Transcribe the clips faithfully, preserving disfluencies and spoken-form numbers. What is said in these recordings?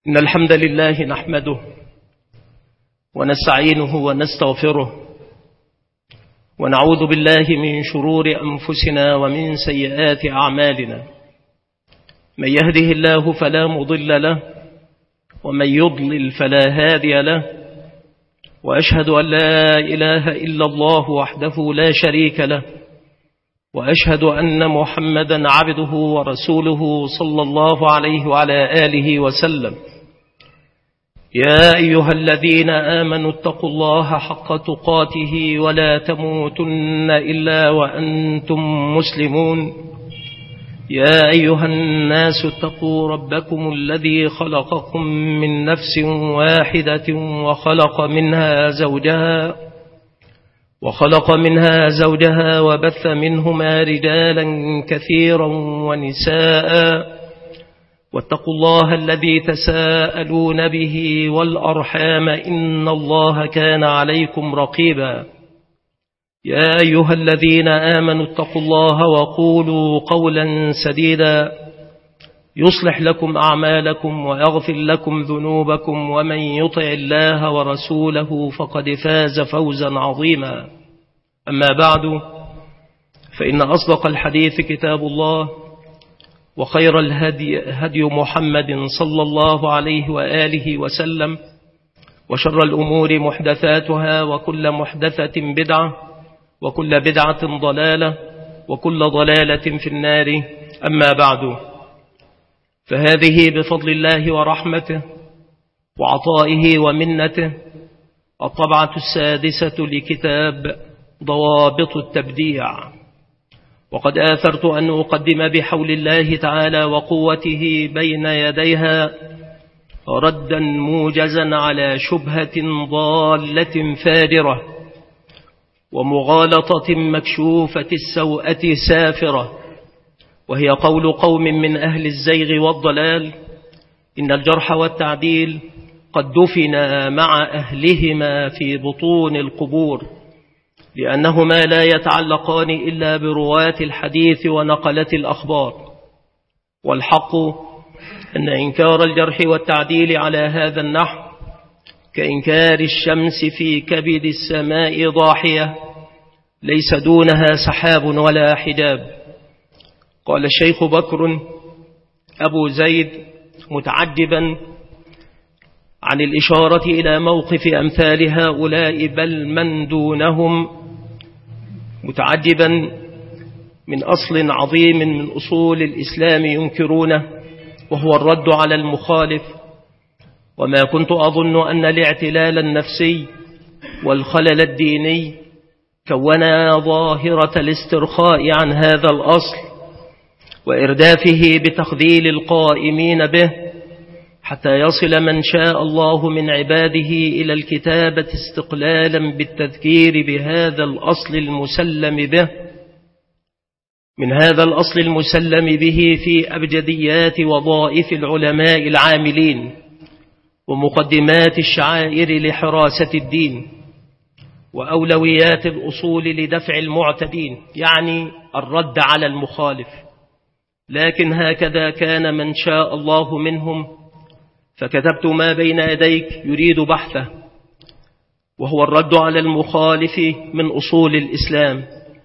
إن الحمد لله نحمده ونستعينه ونستغفره ونعوذ بالله من شرور أنفسنا ومن سيئات أعمالنا. من يهده الله فلا مضل له ومن يضلل فلا هادي له، وأشهد أن لا إله إلا الله وحده لا شريك له، وأشهد أن محمدا عبده ورسوله صلى الله عليه وعلى آله وسلم. يا أيها الذين آمنوا اتقوا الله حق تقاته ولا تموتن إلا وأنتم مسلمون. يا أيها الناس اتقوا ربكم الذي خلقكم من نفس واحدة وخلق منها زوجها وخلق منها زوجها وبث منهما رجالا كثيرا ونساء، واتقوا الله الذي تساءلون به والأرحام إن الله كان عليكم رقيبا. يا أيها الذين آمنوا اتقوا الله وقولوا قولا سديدا يصلح لكم أعمالكم ويغفر لكم ذنوبكم، ومن يطع الله ورسوله فقد فاز فوزا عظيما. أما بعد، فإن أصدق الحديث كتاب الله، وخير الهدي هدي محمد صلى الله عليه وآله وسلم، وشر الأمور محدثاتها، وكل محدثة بدعة، وكل بدعة ضلالة، وكل ضلالة في النار. أما بعد، فهذه بفضل الله ورحمته وعطائه ومنته الطبعة السادسة لكتاب ضوابط التبديع، وقد آثرت أن أقدم بحول الله تعالى وقوته بين يديها ردا موجزا على شبهة ضالة فاجرة ومغالطة مكشوفة السوءة سافرة، وهي قول قوم من أهل الزيغ والضلال: إن الجرح والتعديل قد دفنا مع أهلهما في بطون القبور، لأنهما لا يتعلقان إلا برواة الحديث ونقلة الأخبار. والحق أن إنكار الجرح والتعديل على هذا النحو كإنكار الشمس في كبد السماء ضاحية ليس دونها سحاب ولا حجاب. قال الشيخ بكر أبو زيد متعجبا عن الإشارة إلى موقف أمثال هؤلاء بل من دونهم، متعجبا من أصل عظيم من أصول الإسلام ينكرونه، وهو الرد على المخالف. وما كنت أظن أن الاعتلال النفسي والخلل الديني كونا ظاهرة الاسترخاء عن هذا الأصل وإردافه بتخذيل القائمين به، حتى يصل من شاء الله من عباده إلى الكتابة استقلالا بالتذكير بهذا الأصل المسلم به من هذا الأصل المسلم به في أبجديات وظائف العلماء العاملين ومقدمات الشعائر لحراسة الدين وأولويات الأصول لدفع المعتدين، يعني الرد على المخالف. لكن هكذا كان من شاء الله منهم، فكتبت ما بين يديك يريد بحثه، وهو الرد على المخالف من أصول الإسلام.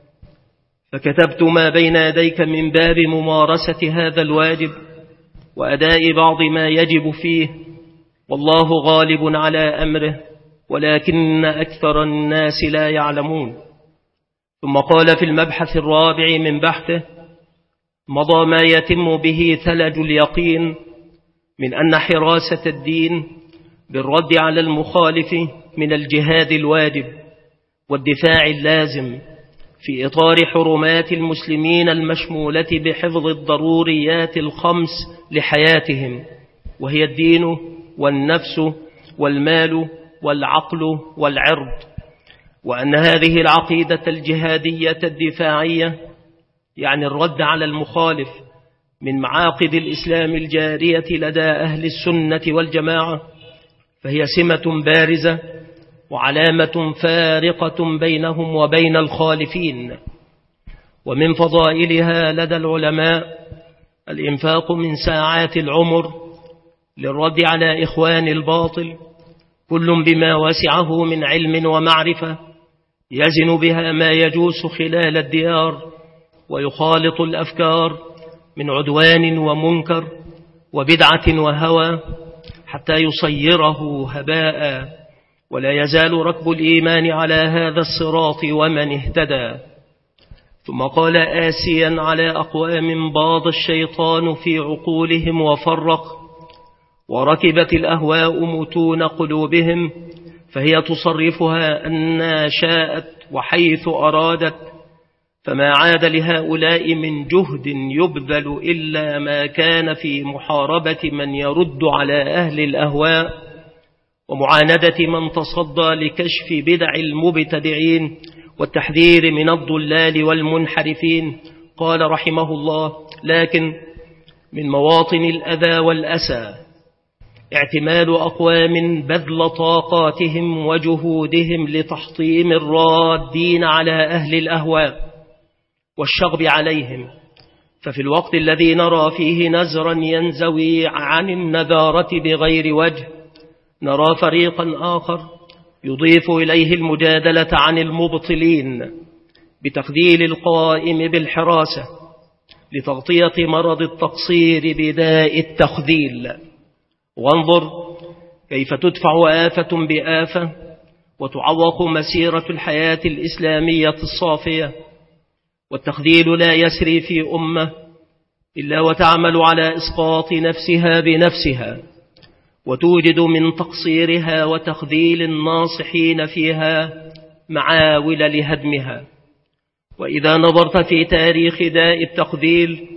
فكتبت ما بين يديك من باب ممارسة هذا الواجب وأداء بعض ما يجب فيه، والله غالب على أمره ولكن أكثر الناس لا يعلمون. ثم قال في المبحث الرابع من بحثه: مضى ما يتم به ثلج اليقين من أن حراسة الدين بالرد على المخالف من الجهاد الواجب والدفاع اللازم في إطار حرمات المسلمين المشمولة بحفظ الضروريات الخمس لحياتهم، وهي الدين والنفس والمال والعقل والعرض. وأن هذه العقيدة الجهادية الدفاعية، يعني الرد على المخالف، من معاقد الإسلام الجارية لدى أهل السنة والجماعة، فهي سمة بارزة وعلامة فارقة بينهم وبين الخالفين. ومن فضائلها لدى العلماء الإنفاق من ساعات العمر للرد على إخوان الباطل، كل بما وسعه من علم ومعرفة يزن بها ما يجوس خلال الديار، ويخالط الأفكار من عدوان ومنكر وبدعة وهوى حتى يصيره هباء، ولا يزال ركب الإيمان على هذا الصراط ومن اهتدى. ثم قال آسيا على أقوام باض الشيطان في عقولهم وفرق، وركبت الأهواء متون قلوبهم، فهي تصرفها أن شاءت وحيث أرادت، فما عاد لهؤلاء من جهد يبذل إلا ما كان في محاربة من يرد على أهل الأهواء، ومعاندة من تصدى لكشف بدع المبتدعين والتحذير من الضلال والمنحرفين. قال رحمه الله: لكن من مواطن الأذى والأسى اعتماد أقوام بذل طاقاتهم وجهودهم لتحطيم الرادين على أهل الأهواء والشغب عليهم، ففي الوقت الذي نرى فيه نزرا ينزوي عن النذارة بغير وجه، نرى فريقا آخر يضيف إليه المجادلة عن المبطلين بتخذيل القائم بالحراسة لتغطية مرض التقصير بداء التخذيل. وانظر كيف تدفع آفة بآفة وتعوق مسيرة الحياة الإسلامية الصافية، والتخذيل لا يسري في أمة إلا وتعمل على إسقاط نفسها بنفسها، وتوجد من تقصيرها وتخذيل الناصحين فيها معاول لهدمها. وإذا نظرت في تاريخ داء التخذيل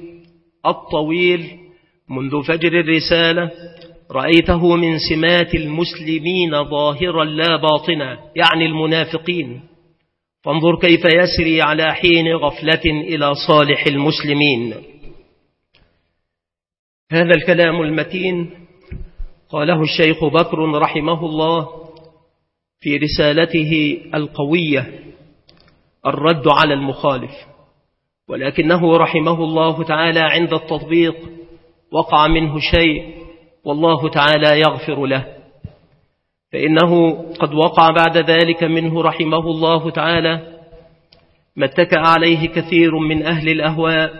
الطويل منذ فجر الرسالة رأيته من سمات المسلمين ظاهرا لا باطنا، يعني المنافقين. فانظر كيف يسري على حين غفلة إلى صالح المسلمين. هذا الكلام المتين قاله الشيخ بكر رحمه الله في رسالته القوية الرد على المخالف، ولكنه رحمه الله تعالى عند التطبيق وقع منه شيء والله تعالى يغفر له، فإنه قد وقع بعد ذلك منه رحمه الله تعالى ما اتكأ عليه كثير من أهل الأهواء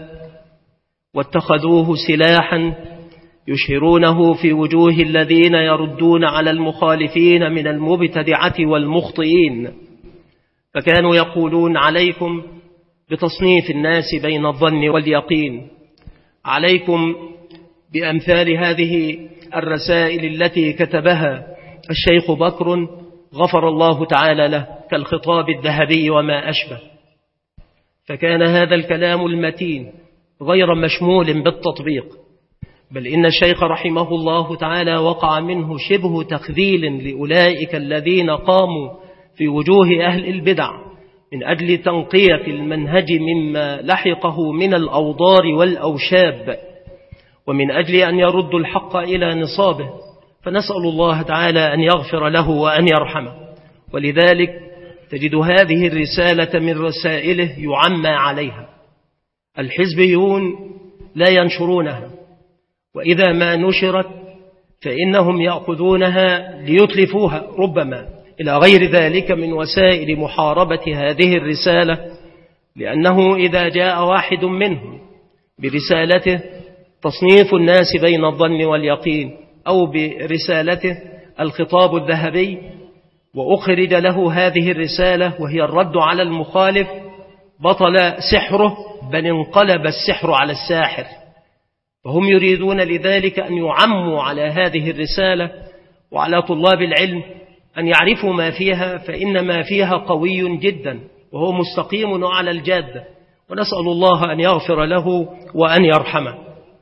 واتخذوه سلاحا يشهرونه في وجوه الذين يردون على المخالفين من المبتدعة والمخطئين، فكانوا يقولون: عليكم بتصنيف الناس بين الظن واليقين، عليكم بأمثال هذه الرسائل التي كتبها الشيخ بكر غفر الله تعالى له كالخطاب الذهبي وما أشبه. فكان هذا الكلام المتين غير مشمول بالتطبيق، بل إن الشيخ رحمه الله تعالى وقع منه شبه تخذيل لأولئك الذين قاموا في وجوه أهل البدع من أجل تنقية المنهج مما لحقه من الأوضار والأوشاب، ومن أجل أن يردوا الحق إلى نصابه، فنسأل الله تعالى أن يغفر له وأن يرحمه. ولذلك تجد هذه الرسالة من رسائله يعمى عليها. الحزبيون لا ينشرونها، وإذا ما نشرت فإنهم يأخذونها ليتلفوها ربما إلى غير ذلك من وسائل محاربة هذه الرسالة، لأنه إذا جاء واحد منهم برسالته تصنيف الناس بين الظن واليقين أو برسالته الخطاب الذهبي وأخرج له هذه الرسالة وهي الرد على المخالف، بطل سحره، بل انقلب السحر على الساحر. فهم يريدون لذلك أن يعموا على هذه الرسالة وعلى طلاب العلم أن يعرفوا ما فيها، فإن ما فيها قوي جدا وهو مستقيم على الجادة، ونسأل الله أن يغفر له وأن يرحمه.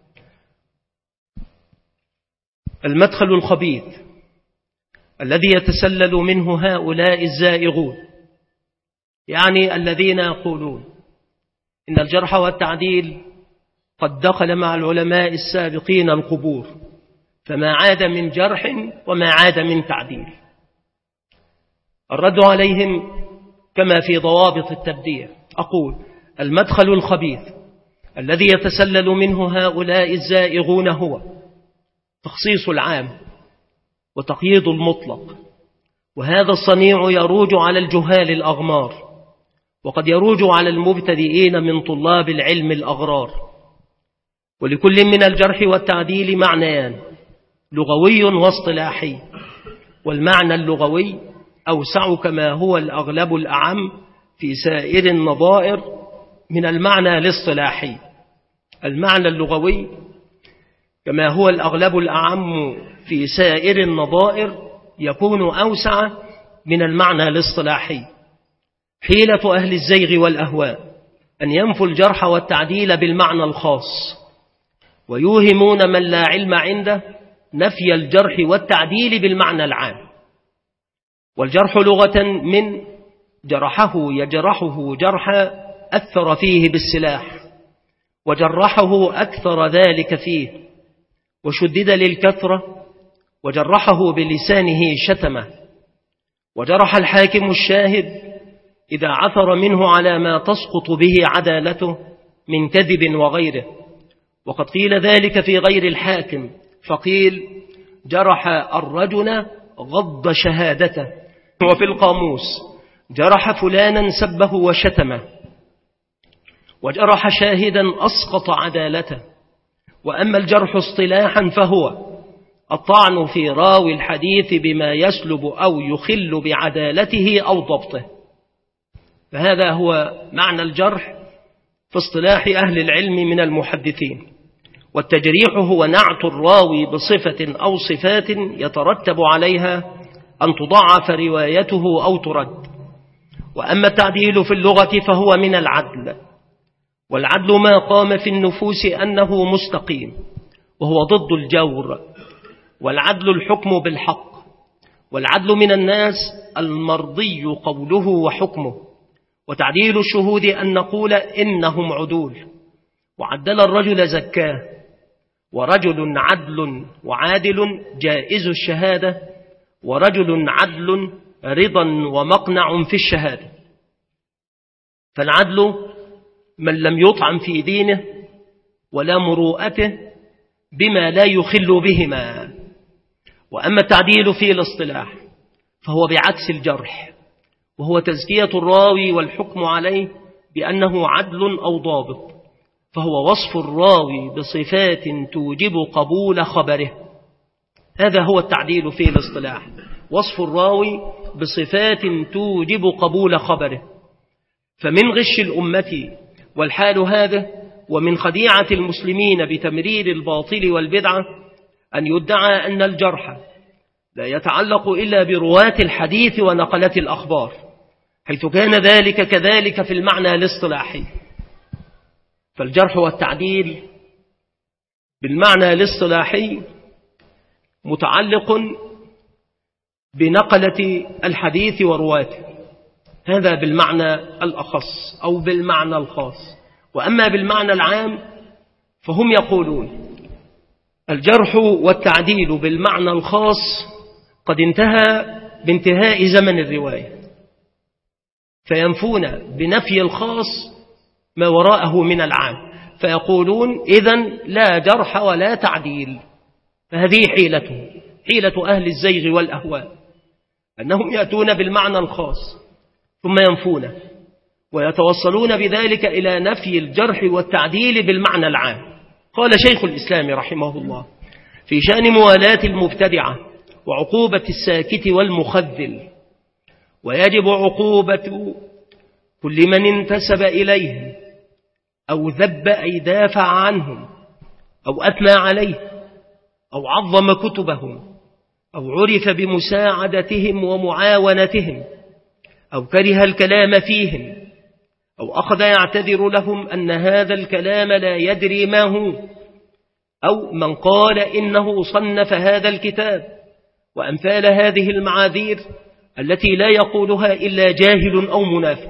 المدخل الخبيث الذي يتسلل منه هؤلاء الزائغون، يعني الذين يقولون إن الجرح والتعديل قد دخل مع العلماء السابقين القبور، فما عاد من جرح وما عاد من تعديل. الرد عليهم كما في ضوابط التبديع. أقول: المدخل الخبيث الذي يتسلل منه هؤلاء الزائغون هو تخصيص العام وتقييد المطلق، وهذا الصنيع يروج على الجهال الأغمار، وقد يروج على المبتدئين من طلاب العلم الأغرار. ولكل من الجرح والتعديل معنيان، لغوي واصطلاحي، والمعنى اللغوي أوسع كما هو الأغلب الأعم في سائر النظائر من المعنى الاصطلاحي. المعنى اللغوي كما هو الأغلب الأعم في سائر النظائر يكون أوسع من المعنى الاصطلاحي. حيلة أهل الزيغ والأهواء أن ينفوا الجرح والتعديل بالمعنى الخاص، ويوهمون من لا علم عنده نفي الجرح والتعديل بالمعنى العام. والجرح لغة من جرحه يجرحه جرحا أثر فيه بالسلاح، وجرحه أكثر ذلك فيه، وشدد للكثرة، وجرحه بلسانه شتمه. وجرح الحاكم الشاهد إذا عثر منه على ما تسقط به عدالته من كذب وغيره، وقد قيل ذلك في غير الحاكم، فقيل جرح الرجل غض شهادته. وفي القاموس جرح فلانا سبه وشتمه، وجرح شاهدا أسقط عدالته. وأما الجرح اصطلاحا فهو الطعن في راوي الحديث بما يسلب أو يخل بعدالته أو ضبطه. فهذا هو معنى الجرح في اصطلاح أهل العلم من المحدثين. والتجريح هو نعت الراوي بصفة أو صفات يترتب عليها أن تضعف روايته أو ترد. وأما التعديل في اللغة فهو من العدل، والعدل ما قام في النفوس أنه مستقيم، وهو ضد الجور. والعدل الحكم بالحق، والعدل من الناس المرضي قوله وحكمه. وتعديل الشهود أن نقول إنهم عدول، وعدل الرجل زكاه، ورجل عدل وعادل جائز الشهادة، ورجل عدل رضا ومقنع في الشهادة. فالعدل من لم يطعن في دينه ولا مروءته بما لا يخل بهما. وأما التعديل في الاصطلاح فهو بعكس الجرح، وهو تزكية الراوي والحكم عليه بأنه عدل أو ضابط، فهو وصف الراوي بصفات توجب قبول خبره. هذا هو التعديل في الاصطلاح، وصف الراوي بصفات توجب قبول خبره. فمن غش الأمة والحال هذا، ومن خديعة المسلمين بتمرير الباطل والبدعة، أن يدعى أن الجرح لا يتعلق إلا برواة الحديث ونقلة الأخبار، حيث كان ذلك كذلك في المعنى الاصطلاحي. فالجرح والتعديل بالمعنى الاصطلاحي متعلق بنقلة الحديث ورواته، هذا بالمعنى الأخص أو بالمعنى الخاص. وأما بالمعنى العام فهم يقولون الجرح والتعديل بالمعنى الخاص قد انتهى بانتهاء زمن الرواية، فينفون بنفي الخاص ما وراءه من العام، فيقولون إذن لا جرح ولا تعديل. فهذه حيلته، حيلة أهل الزيغ والأهواء، أنهم يأتون بالمعنى الخاص ثم ينفونه، ويتوصلون بذلك إلى نفي الجرح والتعديل بالمعنى العام. قال شيخ الإسلام رحمه الله في شأن موالاة المبتدعة وعقوبة الساكت والمخذل: ويجب عقوبة كل من انتسب إليهم أو ذب أي دافع عنهم أو أثنى عليه أو عظم كتبهم أو عرف بمساعدتهم ومعاونتهم أو كره الكلام فيهم أو أخذ يعتذر لهم أن هذا الكلام لا يدري ما هو، أو من قال إنه صنف هذا الكتاب، وأمثال هذه المعاذير التي لا يقولها إلا جاهل أو منافق.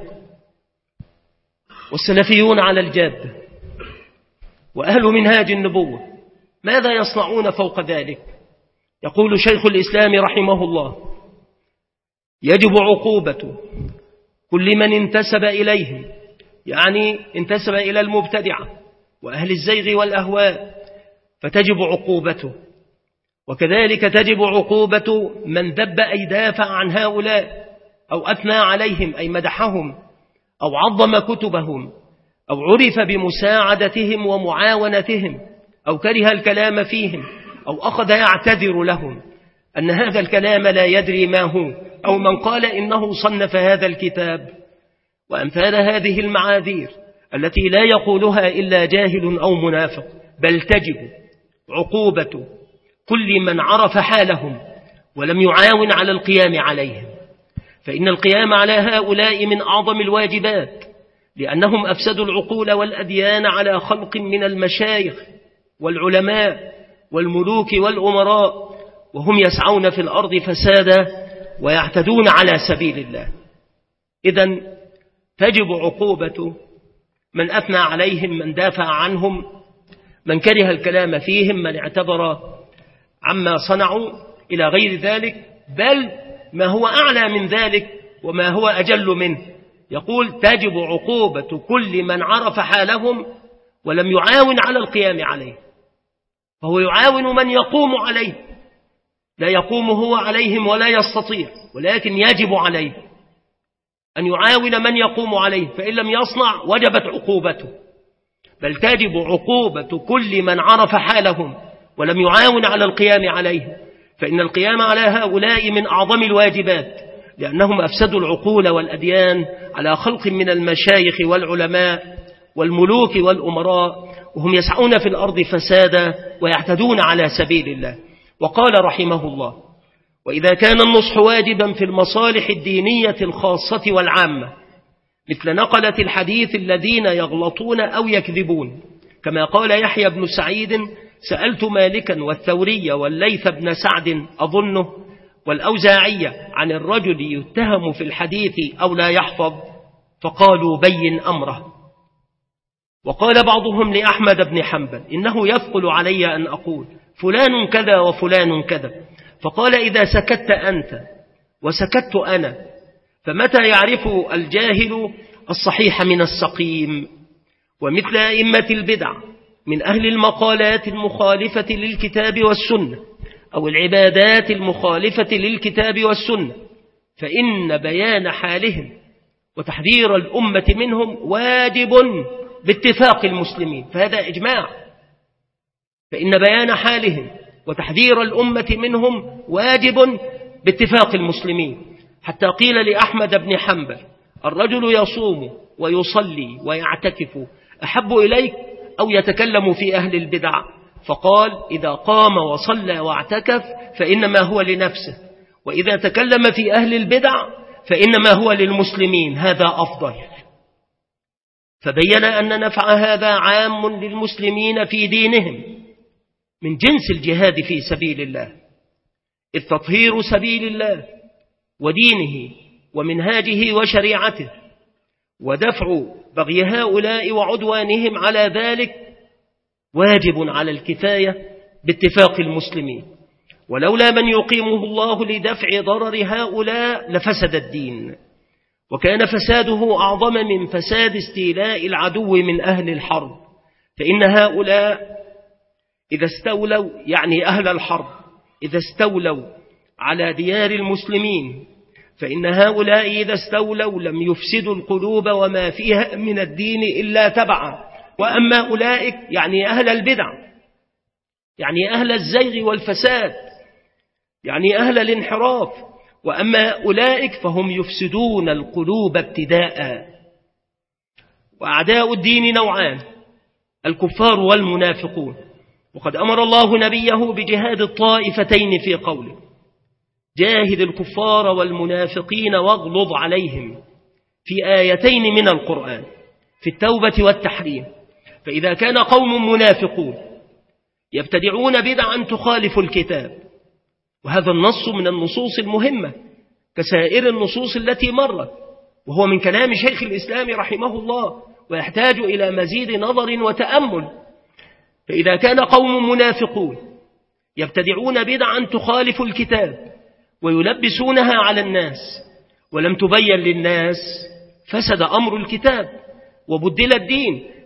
والسلفيون على الجادة وأهل منهاج النبوة ماذا يصنعون فوق ذلك؟ يقول شيخ الإسلام رحمه الله: يجب عقوبة كل من انتسب إليهم، يعني انتسب إلى المبتدعة وأهل الزيغ والأهواء، فتجب عقوبته. وكذلك تجب عقوبة من ذب أي دافع عن هؤلاء أو أثنى عليهم أي مدحهم أو عظم كتبهم أو عرف بمساعدتهم ومعاونتهم أو كره الكلام فيهم أو أخذ يعتذر لهم أن هذا الكلام لا يدري ما هو، أو من قال إنه صنف هذا الكتاب، وأمثال هذه المعاذير التي لا يقولها إلا جاهل أو منافق. بل تجب عقوبة كل من عرف حالهم ولم يعاون على القيام عليهم، فإن القيام على هؤلاء من أعظم الواجبات، لأنهم أفسدوا العقول والأديان على خلق من المشايخ والعلماء والملوك والأمراء، وهم يسعون في الأرض فسادا ويعتدون على سبيل الله. إذن تجب عقوبة من أثنى عليهم، من دافع عنهم، من كره الكلام فيهم، من اعتبر عما صنعوا إلى غير ذلك، بل ما هو أعلى من ذلك وما هو أجل منه. يقول تجب عقوبة كل من عرف حالهم ولم يعاون على القيام عليه، فهو يعاون من يقوم عليه، لا يقوم هو عليهم ولا يستطيع، ولكن يجب عليه أن يعاون من يقوم عليه، فإن لم يصنع وجبت عقوبته. بل تجب عقوبة كل من عرف حالهم ولم يعاون على القيام عليه، فإن القيام على هؤلاء من أعظم الواجبات، لأنهم أفسدوا العقول والأديان على خلق من المشايخ والعلماء والملوك والأمراء، وهم يسعون في الأرض فسادا ويعتدون على سبيل الله. وقال رحمه الله: وإذا كان النصح واجبا في المصالح الدينية الخاصة والعامة، مثل نقلة الحديث الذين يغلطون أو يكذبون، كما قال يحيى بن سعيد: سألت مالكا والثوري والليث بن سعد أظنه والأوزاعي عن الرجل يتهم في الحديث أو لا يحفظ، فقالوا بين أمره. وقال بعضهم لأحمد بن حنبل: إنه يثقل علي أن أقول فلان كذا وفلان كذا، فقال: إذا سكت أنت وسكت أنا، فمتى يعرف الجاهل الصحيح من السقيم؟ ومثل أئمة البدع من أهل المقالات المخالفة للكتاب والسنة أو العبادات المخالفة للكتاب والسنة، فإن بيان حالهم وتحذير الأمة منهم واجب باتفاق المسلمين، فهذا إجماع. فإن بيان حالهم وتحذير الأمة منهم واجب باتفاق المسلمين، حتى قيل لأحمد بن حنبل: الرجل يصوم ويصلي ويعتكف أحب إليك أو يتكلم في أهل البدع؟ فقال: إذا قام وصلى واعتكف فإنما هو لنفسه، وإذا تكلم في أهل البدع فإنما هو للمسلمين، هذا أفضل. فبين أن نفع هذا عام للمسلمين في دينهم من جنس الجهاد في سبيل الله، إذ تطهير سبيل الله ودينه ومنهاجه وشريعته ودفع بغي هؤلاء وعدوانهم على ذلك واجب على الكفاية باتفاق المسلمين، ولولا من يقيمه الله لدفع ضرر هؤلاء لفسد الدين، وكان فساده أعظم من فساد استيلاء العدو من أهل الحرب. فإن هؤلاء إذا استولوا، يعني أهل الحرب، إذا استولوا على ديار المسلمين، فإن هؤلاء إذا استولوا لم يفسدوا القلوب وما فيها من الدين إلا تبعا. وأما أولئك يعني أهل البدع، يعني أهل الزيغ والفساد، يعني أهل الانحراف، وأما أولئك فهم يفسدون القلوب ابتداء. وأعداء الدين نوعان: الكفار والمنافقون. وقد أمر الله نبيه بجهاد الطائفتين في قوله: جاهد الكفار والمنافقين واغلظ عليهم، في آيتين من القرآن، في التوبة والتحريم. فإذا كان قوم منافقون يبتدعون بدعا تخالف الكتاب، وهذا النص من النصوص المهمة كسائر النصوص التي مرت، وهو من كلام شيخ الإسلام رحمه الله، ويحتاج إلى مزيد نظر وتأمل. فإذا كان قوم منافقون يبتدعون بدعا تخالف الكتاب ويلبسونها على الناس ولم تبين للناس، فسد أمر الكتاب وبدل الدين،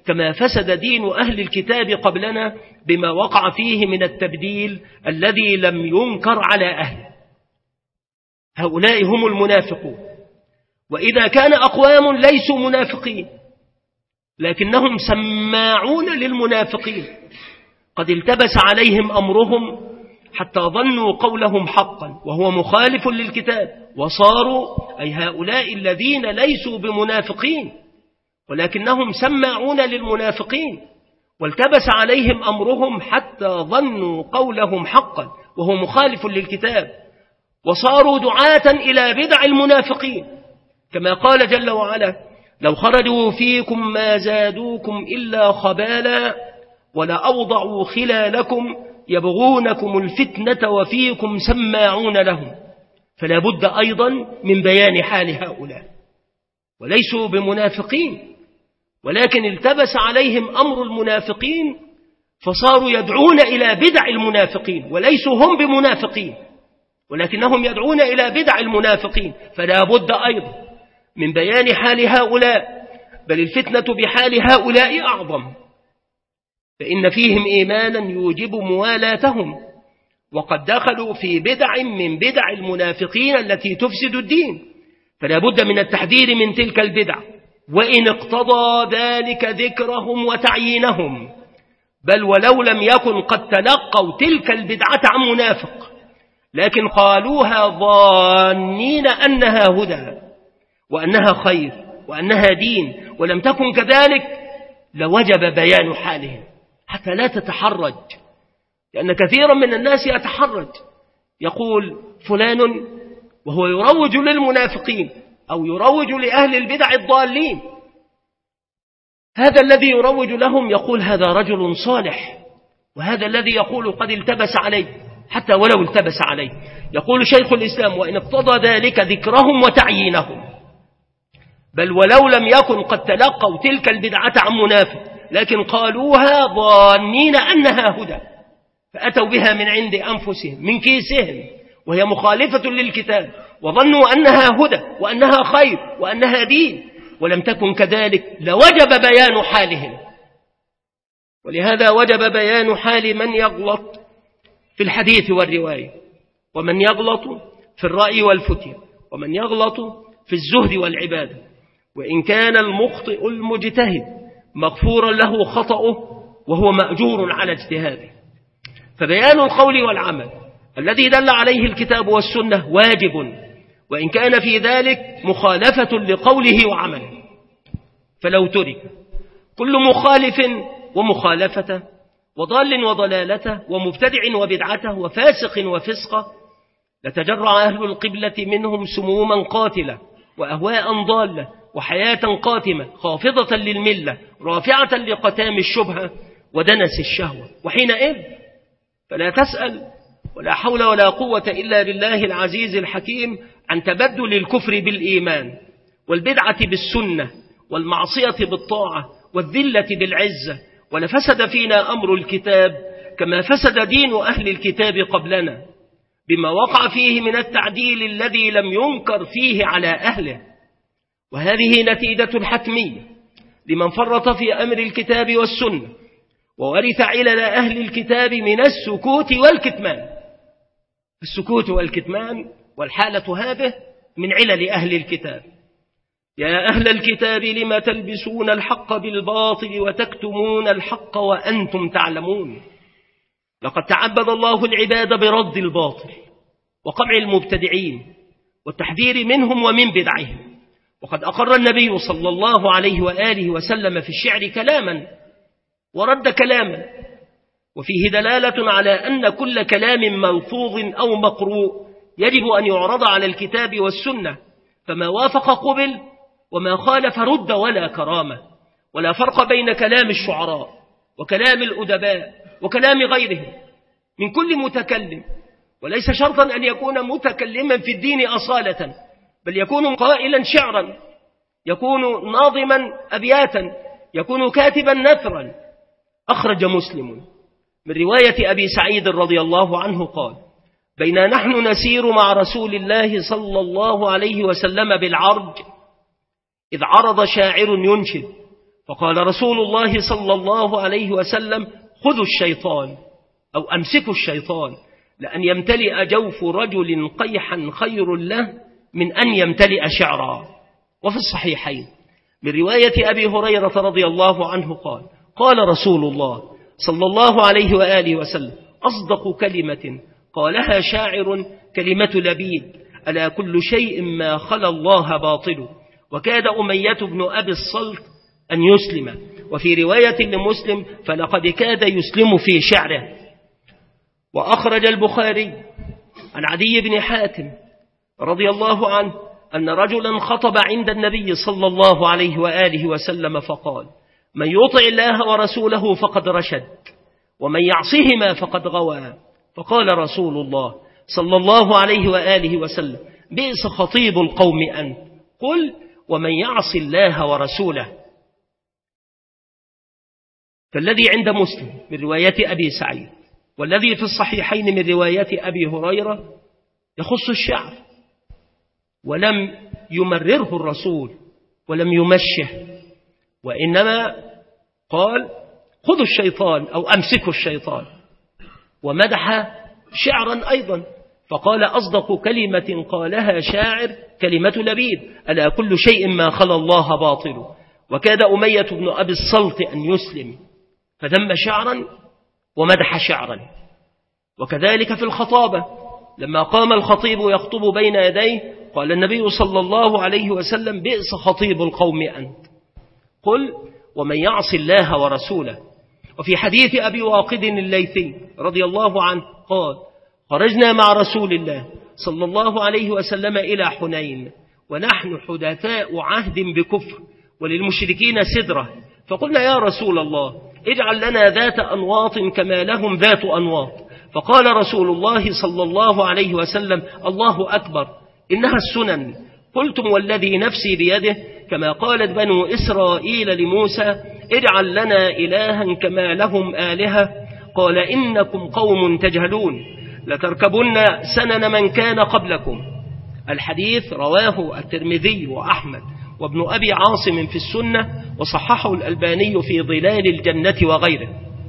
كما فسد دين أهل الكتاب قبلنا بما وقع فيه من التبديل الذي لم ينكر على أهله. هؤلاء هم المنافقون. وإذا كان أقوام ليسوا منافقين لكنهم سماعون للمنافقين قد التبس عليهم أمرهم حتى ظنوا قولهم حقا وهو مخالف للكتاب، وصاروا أي هؤلاء الذين ليسوا بمنافقين ولكنهم سماعون للمنافقين والتبس عليهم أمرهم حتى ظنوا قولهم حقا وهو مخالف للكتاب، وصاروا دعاة إلى بدع المنافقين كما قال جل وعلا: لو خرجوا فيكم ما زادوكم إلا خبالا ولأوضعوا خلالكم يبغونكم الفتنة وفيكم سماعون لهم. فلا بد أيضا من بيان حال هؤلاء، وليسوا بمنافقين ولكن التبس عليهم أمر المنافقين فصاروا يدعون إلى بدع المنافقين، وليسوا هم بمنافقين ولكنهم يدعون إلى بدع المنافقين. فلا بد أيضا من بيان حال هؤلاء، بل الفتنة بحال هؤلاء أعظم، فإن فيهم إيمانا يوجب موالاتهم، وقد دخلوا في بدع من بدع المنافقين التي تفسد الدين. فلا بد من التحذير من تلك البدع، وإن اقتضى ذلك ذكرهم وتعيينهم، بل ولو لم يكن قد تلقوا تلك البدعة عن منافق لكن قالوها ظانين أنها هدى وأنها خير وأنها دين ولم تكن كذلك، لوجب بيان حالهم حتى لا تتحرج، لأن كثيرا من الناس يتحرج، يقول فلان وهو يروج للمنافقين أو يروج لأهل البدع الضالين، هذا الذي يروج لهم يقول هذا رجل صالح، وهذا الذي يقول قد التبس عليه حتى ولو التبس عليه. يقول شيخ الإسلام: وإن اقتضى ذلك ذكرهم وتعيينهم، بل ولو لم يكن قد تلقوا تلك البدعة عن منافق لكن قالوها ظانين أنها هدى، فأتوا بها من عند أنفسهم من كيسهم وهي مخالفة للكتاب، وظنوا أنها هدى وأنها خير وأنها دين ولم تكن كذلك، لوجب بيان حالهم. ولهذا وجب بيان حال من يغلط في الحديث والرواية، ومن يغلط في الرأي والفتية، ومن يغلط في الزهد والعبادة. وإن كان المخطئ المجتهد مغفورا له خطأه وهو مأجور على اجتهاده، فبيان القول والعمل الذي دل عليه الكتاب والسنة واجب، وإن كان في ذلك مخالفة لقوله وعمله. فلو ترك كل مخالف ومخالفته وضال وضلالته ومبتدع وبدعته وفاسق وفسقه لتجرع أهل القبلة منهم سموما قاتلة وأهواء ضالة وحياة قاتمة خافضة للملة رافعة لقتام الشبهة ودنس الشهوة. وحينئذ فلا تسأل ولا حول ولا قوة إلا بالله العزيز الحكيم عن تبدل الكفر بالإيمان والبدعة بالسنة والمعصية بالطاعة والذلة بالعزة، ولفسد فينا أمر الكتاب كما فسد دين أهل الكتاب قبلنا بما وقع فيه من التعديل الذي لم ينكر فيه على أهله. وهذه نتيجة حتمية لمن فرط في أمر الكتاب والسنة وورث علل أهل الكتاب من السكوت والكتمان. السكوت والكتمان والحالة هذه من علل أهل الكتاب. يا أهل الكتاب لم تلبسون الحق بالباطل وتكتمون الحق وأنتم تعلمون. لقد تعبد الله العباد برد الباطل وقمع المبتدعين والتحذير منهم ومن بدعهم. وقد أقر النبي صلى الله عليه وآله وسلم في الشعر كلاما ورد كلاما، وفيه دلالة على أن كل كلام ملفوظ أو مقروء يجب أن يعرض على الكتاب والسنة، فما وافق قبل وما خالف رد ولا كرامة. ولا فرق بين كلام الشعراء وكلام الأدباء وكلام غيرهم من كل متكلم، وليس شرطا أن يكون متكلما في الدين أصالة، بل يكون قائلا شعرا، يكون ناظما أبياتا، يكون كاتبا نثرا. أخرج مسلم من رواية أبي سعيد رضي الله عنه قال: بينا نحن نسير مع رسول الله صلى الله عليه وسلم بالعرج إذ عرض شاعر ينشد، فقال رسول الله صلى الله عليه وسلم: خذوا الشيطان أو أمسكوا الشيطان، لأن يمتلئ جوف رجل قيحا خير له من أن يمتلئ شعرا. وفي الصحيحين من رواية أبي هريرة رضي الله عنه قال: قال رسول الله صلى الله عليه وآله وسلم: أصدق كلمة قالها شاعر كلمة لبيد: ألا كل شيء ما خلا الله باطل. وكاد أمية بن أبي الصلت أن يسلم، وفي رواية لمسلم: فلقد كاد يسلم في شعره. وأخرج البخاري عن عدي بن حاتم رضي الله عنه أن رجلا خطب عند النبي صلى الله عليه وآله وسلم فقال: من يطع الله ورسوله فقد رشد، ومن يعصهما فقد غوى. فقال رسول الله صلى الله عليه وآله وسلم: بئس خطيب القوم أنت، قل ومن يعص الله ورسوله. فالذي عند مسلم من رواية أبي سعيد والذي في الصحيحين من رواية أبي هريرة يخص الشعر، ولم يمرره الرسول ولم يمشه، وإنما قال: خذوا الشيطان أو أمسكوا الشيطان، ومدح شعرا أيضا فقال: أصدق كلمة قالها شاعر كلمة لبيد: ألا كل شيء ما خلا الله باطل. وكاد أمية بن أبي الصلت أن يسلم، فذم شعرا ومدح شعرا. وكذلك في الخطابة لما قام الخطيب يخطب بين يديه قال النبي صلى الله عليه وسلم: بئس خطيب القوم أنت، قل ومن يعص الله ورسوله. وفي حديث أبي واقد الليثي رضي الله عنه قال: خرجنا مع رسول الله صلى الله عليه وسلم إلى حنين ونحن حدثاء عهد بكفر وللمشركين سدرة، فقلنا: يا رسول الله اجعل لنا ذات أنواط كما لهم ذات أنواط. فقال رسول الله صلى الله عليه وسلم: الله أكبر، إنها السنن. قلتم والذي نفسي بيده كما قالت بنو إسرائيل لموسى: اجعل لنا إلها كما لهم آلهة. قال: إنكم قوم تجهلون، لتركبن سنن من كان قبلكم. الحديث رواه الترمذي وأحمد وابن أبي عاصم في السنة، وصححه الألباني في ظلال الجنة وغيره.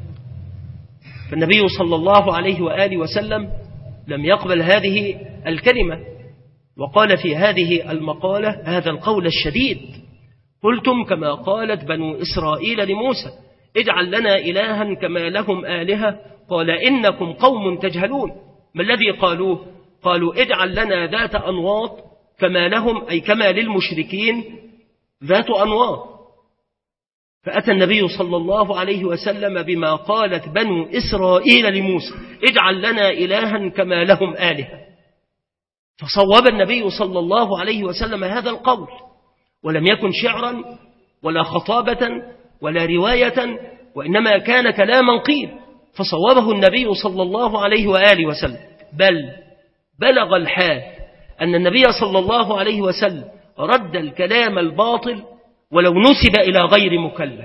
فالنبي صلى الله عليه وآله وسلم لم يقبل هذه الكلمة، وقال في هذه المقالة هذا القول الشديد: قلتم كما قالت بنو إسرائيل لموسى: اجعل لنا إلها كما لهم آلهة. قال: إنكم قوم تجهلون. ما الذي قالوه؟ قالوا: اجعل لنا ذات أنواط كما لهم، أي كما للمشركين ذات أنواط. فأتى النبي صلى الله عليه وسلم بما قالت بنو إسرائيل لموسى: اجعل لنا إلها كما لهم آلهة. فصوب النبي صلى الله عليه وسلم هذا القول، ولم يكن شعرا ولا خطابة ولا رواية، وإنما كان كلاما قيل، فصوبه النبي صلى الله عليه وآله وسلم. بل بلغ الحال أن النبي صلى الله عليه وسلم رد الكلام الباطل ولو نسب إلى غير مكلف.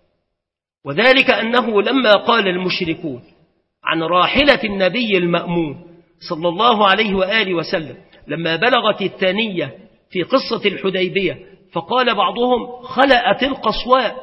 وذلك أنه لما قال المشركون عن راحلة النبي المأمون صلى الله عليه وآله وسلم لما بلغت الثانية في قصة الحديبية، فقال بعضهم: خلأت القصواء،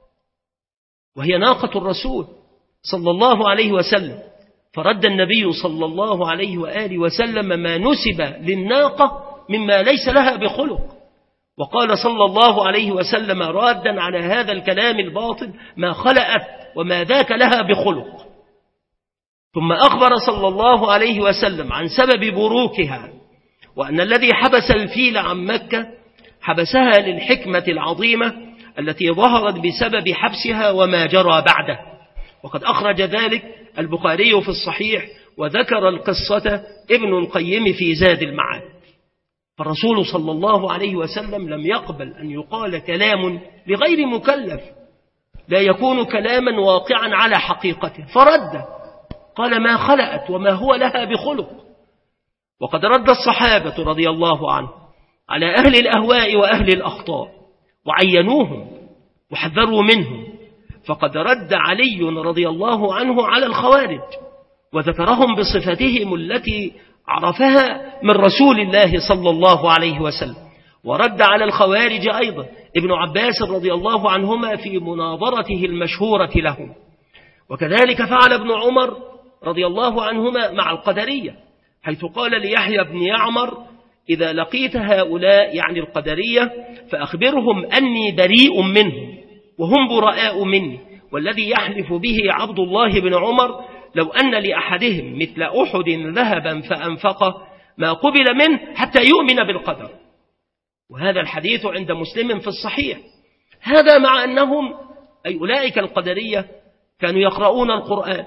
وهي ناقة الرسول صلى الله عليه وسلم. فرد النبي صلى الله عليه وآله وسلم ما نسب للناقة مما ليس لها بخلق، وقال صلى الله عليه وسلم رادا على هذا الكلام الباطل: ما خلأت وما ذاك لها بخلق. ثم أخبر صلى الله عليه وسلم عن سبب بروكها، وأن الذي حبس الفيل عن مكة حبسها للحكمة العظيمة التي ظهرت بسبب حبسها وما جرى بعده. وقد أخرج ذلك البخاري في الصحيح، وذكر القصة ابن القيم في زاد المعاد. فالرسول صلى الله عليه وسلم لم يقبل أن يقال كلام لغير مكلف لا يكون كلاما واقعا على حقيقته، فرد قال: ما خلأت وما هو لها بخلق. وقد رد الصحابة رضي الله عنهم على أهل الأهواء وأهل الأخطاء وعينوهم وحذروا منهم. فقد رد علي رضي الله عنه على الخوارج وذكرهم بصفتهم التي عرفها من رسول الله صلى الله عليه وسلم، ورد على الخوارج أيضا ابن عباس رضي الله عنهما في مناظرته المشهورة له، وكذلك فعل ابن عمر رضي الله عنهما مع القدرية، حيث قال ليحيى بن يعمر: إذا لقيت هؤلاء يعني القدرية فأخبرهم أني بريء منهم وهم براء مني، والذي يحلف به عبد الله بن عمر لو أن لأحدهم مثل أحد ذهبا فأنفقه ما قبل منه حتى يؤمن بالقدر. وهذا الحديث عند مسلم في الصحيح. هذا مع أنهم أي أولئك القدرية كانوا يقرؤون القرآن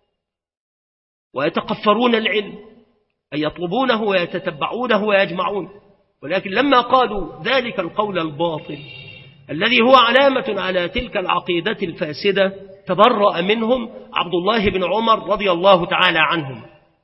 ويتقفرون العلم، أي يطلبونه ويتتبعونه ويجمعونه، ولكن لما قالوا ذلك القول الباطل الذي هو علامة على تلك العقيدة الفاسدة تبرأ منهم عبد الله بن عمر رضي الله تعالى عنهم.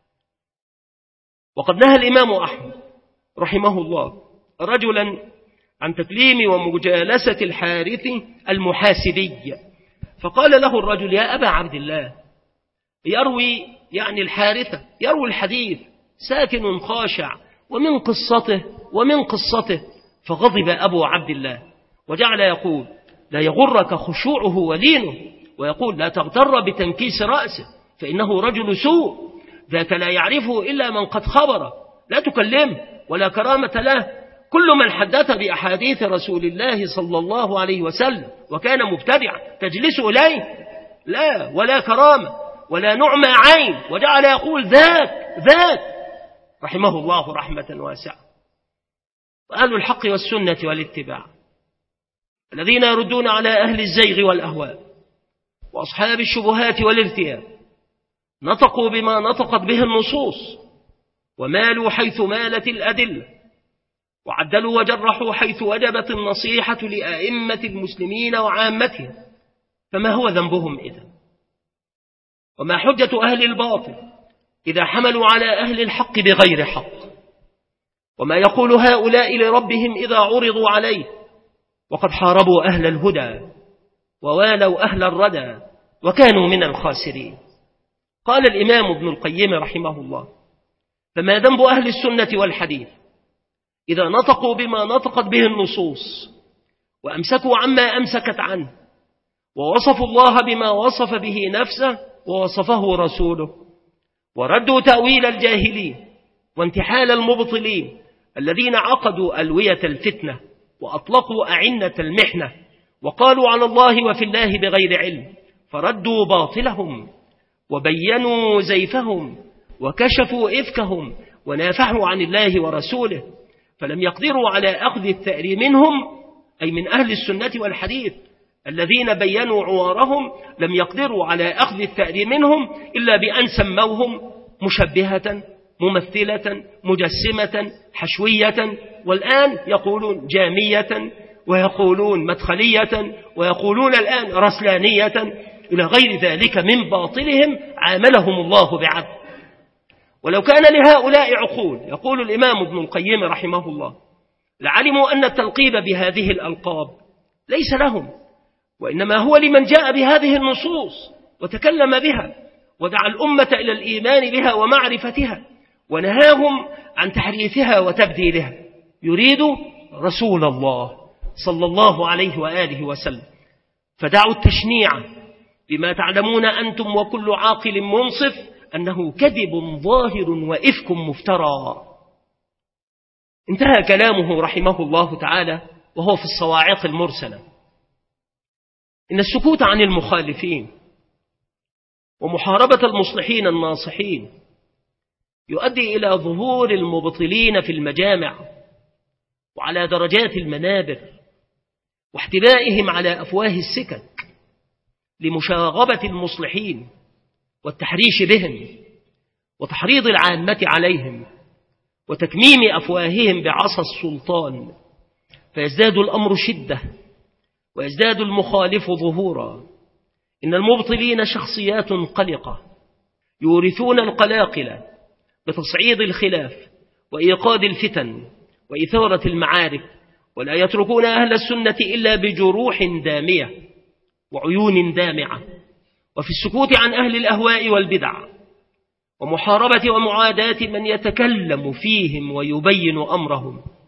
وقد نهى الإمام أحمد رحمه الله رجلا عن تكليم ومجالسة الحارث المحاسبي، فقال له الرجل: يا أبا عبد الله، يروي يعني الحارثة يروي الحديث ساكن خاشع ومن قصته ومن قصته. فغضب أبو عبد الله وجعل يقول: لا يغرك خشوعه ولينه، ويقول: لا تغتر بتنكيس رأسه فإنه رجل سوء، ذاك لا يعرفه إلا من قد خبره، لا تكلمه ولا كرامة له. كل من حدث بأحاديث رسول الله صلى الله عليه وسلم وكان مبتدعا تجلس إليه، لا ولا كرامة ولا نعمة عين. وجعل يقول: ذاك ذاك رحمه الله رحمة واسعة. وأهل الحق والسنة والاتباع الذين يردون على أهل الزيغ والأهواء وأصحاب الشبهات والارتياب نطقوا بما نطقت به النصوص، ومالوا حيث مالت الأدلة، وعدلوا وجرحوا حيث وجبت النصيحة لأئمة المسلمين وعامتهم. فما هو ذنبهم إذن؟ وما حجة أهل الباطل إذا حملوا على أهل الحق بغير حق؟ وما يقول هؤلاء لربهم إذا عرضوا عليه؟ وقد حاربوا أهل الهدى ووالوا أهل الردى وكانوا من الخاسرين. قال الإمام ابن القيم رحمه الله: فما ذنب أهل السنة والحديث إذا نطقوا بما نطقت به النصوص وأمسكوا عما أمسكت عنه، ووصفوا الله بما وصف به نفسه ووصفه رسوله، وردوا تأويل الجاهلين وانتحال المبطلين الذين عقدوا ألوية الفتنة وأطلقوا أعنة المحنة وقالوا على الله وفي الله بغير علم، فردوا باطلهم وبينوا زيفهم وكشفوا إفكهم ونافحوا عن الله ورسوله، فلم يقدروا على أخذ الثأر منهم، أي من أهل السنة والحديث الذين بينوا عوارهم، لم يقدروا على أخذ الثأر منهم إلا بأن سموهم مشبهة ممثلة مجسمة حشوية، والآن يقولون جامية ويقولون مدخلية ويقولون الآن رسلانية إلى غير ذلك من باطلهم عاملهم الله بعدل. ولو كان لهؤلاء عقول، يقول الإمام ابن القيم رحمه الله، لعلموا أن التلقيب بهذه الألقاب ليس لهم، وإنما هو لمن جاء بهذه النصوص وتكلم بها ودعا الأمة إلى الإيمان بها ومعرفتها ونهاهم عن تحريفها وتبديلها. يريد رسول الله صلى الله عليه وآله وسلم. فدعوا التشنيع بما تعلمون أنتم وكل عاقل منصف أنه كذب ظاهر وإفك مفترى. انتهى كلامه رحمه الله تعالى وهو في الصواعق المرسلة. إن السكوت عن المخالفين ومحاربة المصلحين الناصحين يؤدي إلى ظهور المبطلين في المجامع وعلى درجات المنابر واحتبائهم على أفواه السكك لمشاغبة المصلحين والتحريش بهم وتحريض العامة عليهم وتكميم أفواههم بعصا السلطان، فيزداد الأمر شدة ويزداد المخالف ظهورا. إن المبطلين شخصيات قلقة يورثون القلاقل بتصعيد الخلاف وإيقاد الفتن وإثارة المعارك، ولا يتركون أهل السنة إلا بجروح دامية وعيون دامعة، وفي السكوت عن أهل الأهواء والبدع ومحاربة ومعاداة من يتكلم فيهم ويبين أمرهم،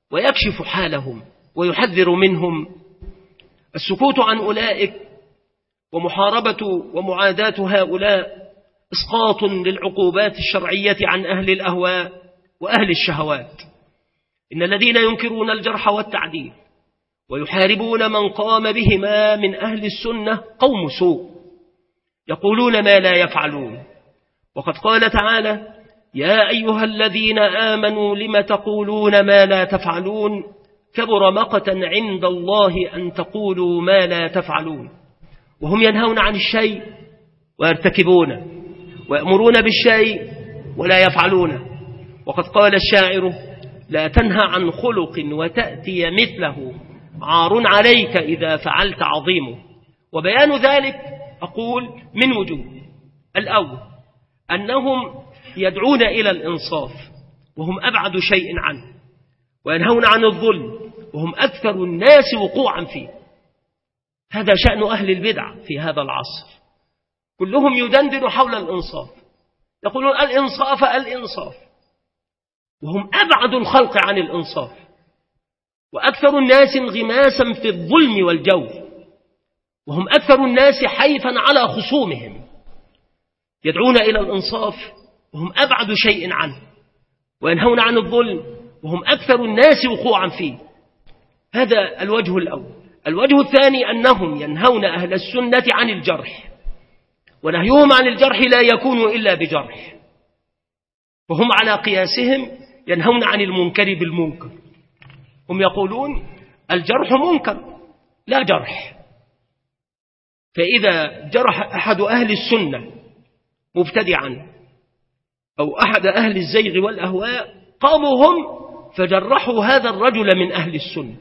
ويكشف حالهم ويحذر منهم. السكوت عن أولئك ومحاربة ومعاداة هؤلاء إسقاط للعقوبات الشرعية عن أهل الأهواء وأهل الشهوات. إن الذين ينكرون الجرح والتعديل ويحاربون من قام بهما من أهل السنة قوم سوء، يقولون ما لا يفعلون. وقد قال تعالى: يا أيها الذين آمنوا لم تقولون ما لا تفعلون كبر مقتا عند الله أن تقولوا ما لا تفعلون. وهم ينهون عن الشيء ويرتكبونه، ويأمرون بالشيء ولا يفعلونه. وقد قال الشاعر: لا تنهى عن خلق وتأتي مثله عار عليك إذا فعلت عظيمه. وبيان ذلك أقول من وجوه: الأول أنهم يدعون إلى الإنصاف وهم أبعد شيء عنه، وينهون عن الظلم وهم أكثر الناس وقوعا فيه. هذا شأن أهل البدع في هذا العصر، كلهم يدندن حول الإنصاف، يقولون الإنصاف الإنصاف، وهم أبعد الخلق عن الإنصاف، وأكثر الناس انغماسا في الظلم والجور، وهم أكثر الناس حيفا على خصومهم. يدعون إلى الإنصاف وهم أبعد شيء عنه، وينهون عن الظلم وهم أكثر الناس وقوعا فيه. هذا الوجه الأول. الوجه الثاني أنهم ينهون أهل السنة عن الجرح، ونهيهم عن الجرح لا يكون إلا بجرح، وهم على قياسهم ينهون عن المنكر بالمنكر. هم يقولون الجرح منكر لا جرح، فإذا جرح أحد أهل السنة مبتدعا أو أحد أهل الزيغ والأهواء قاموا هم فجرحوا هذا الرجل من أهل السنة،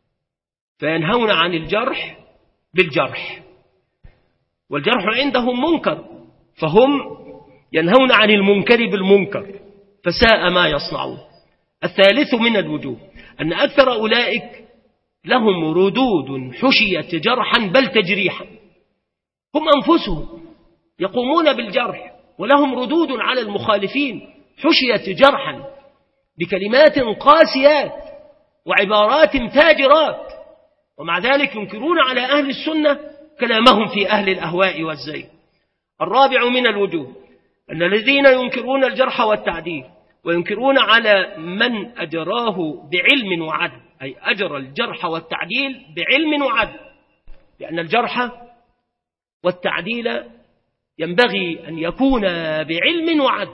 فينهون عن الجرح بالجرح، والجرح عندهم منكر، فهم ينهون عن المنكر بالمنكر، فساء ما يصنعون. الثالث من الوجوه أن أكثر أولئك لهم ردود حشيت جرحا بل تجريحا. هم أنفسهم يقومون بالجرح ولهم ردود على المخالفين حشيت جرحا بكلمات قاسيات وعبارات فاجرات، ومع ذلك ينكرون على أهل السنة كلامهم في أهل الأهواء والزيغ. الرابع من الوجوه أن الذين ينكرون الجرح والتعديل وينكرون على من أجراه بعلم وعدل، أي أجر الجرح والتعديل بعلم وعدل، لأن الجرح والتعديل ينبغي أن يكون بعلم وعدل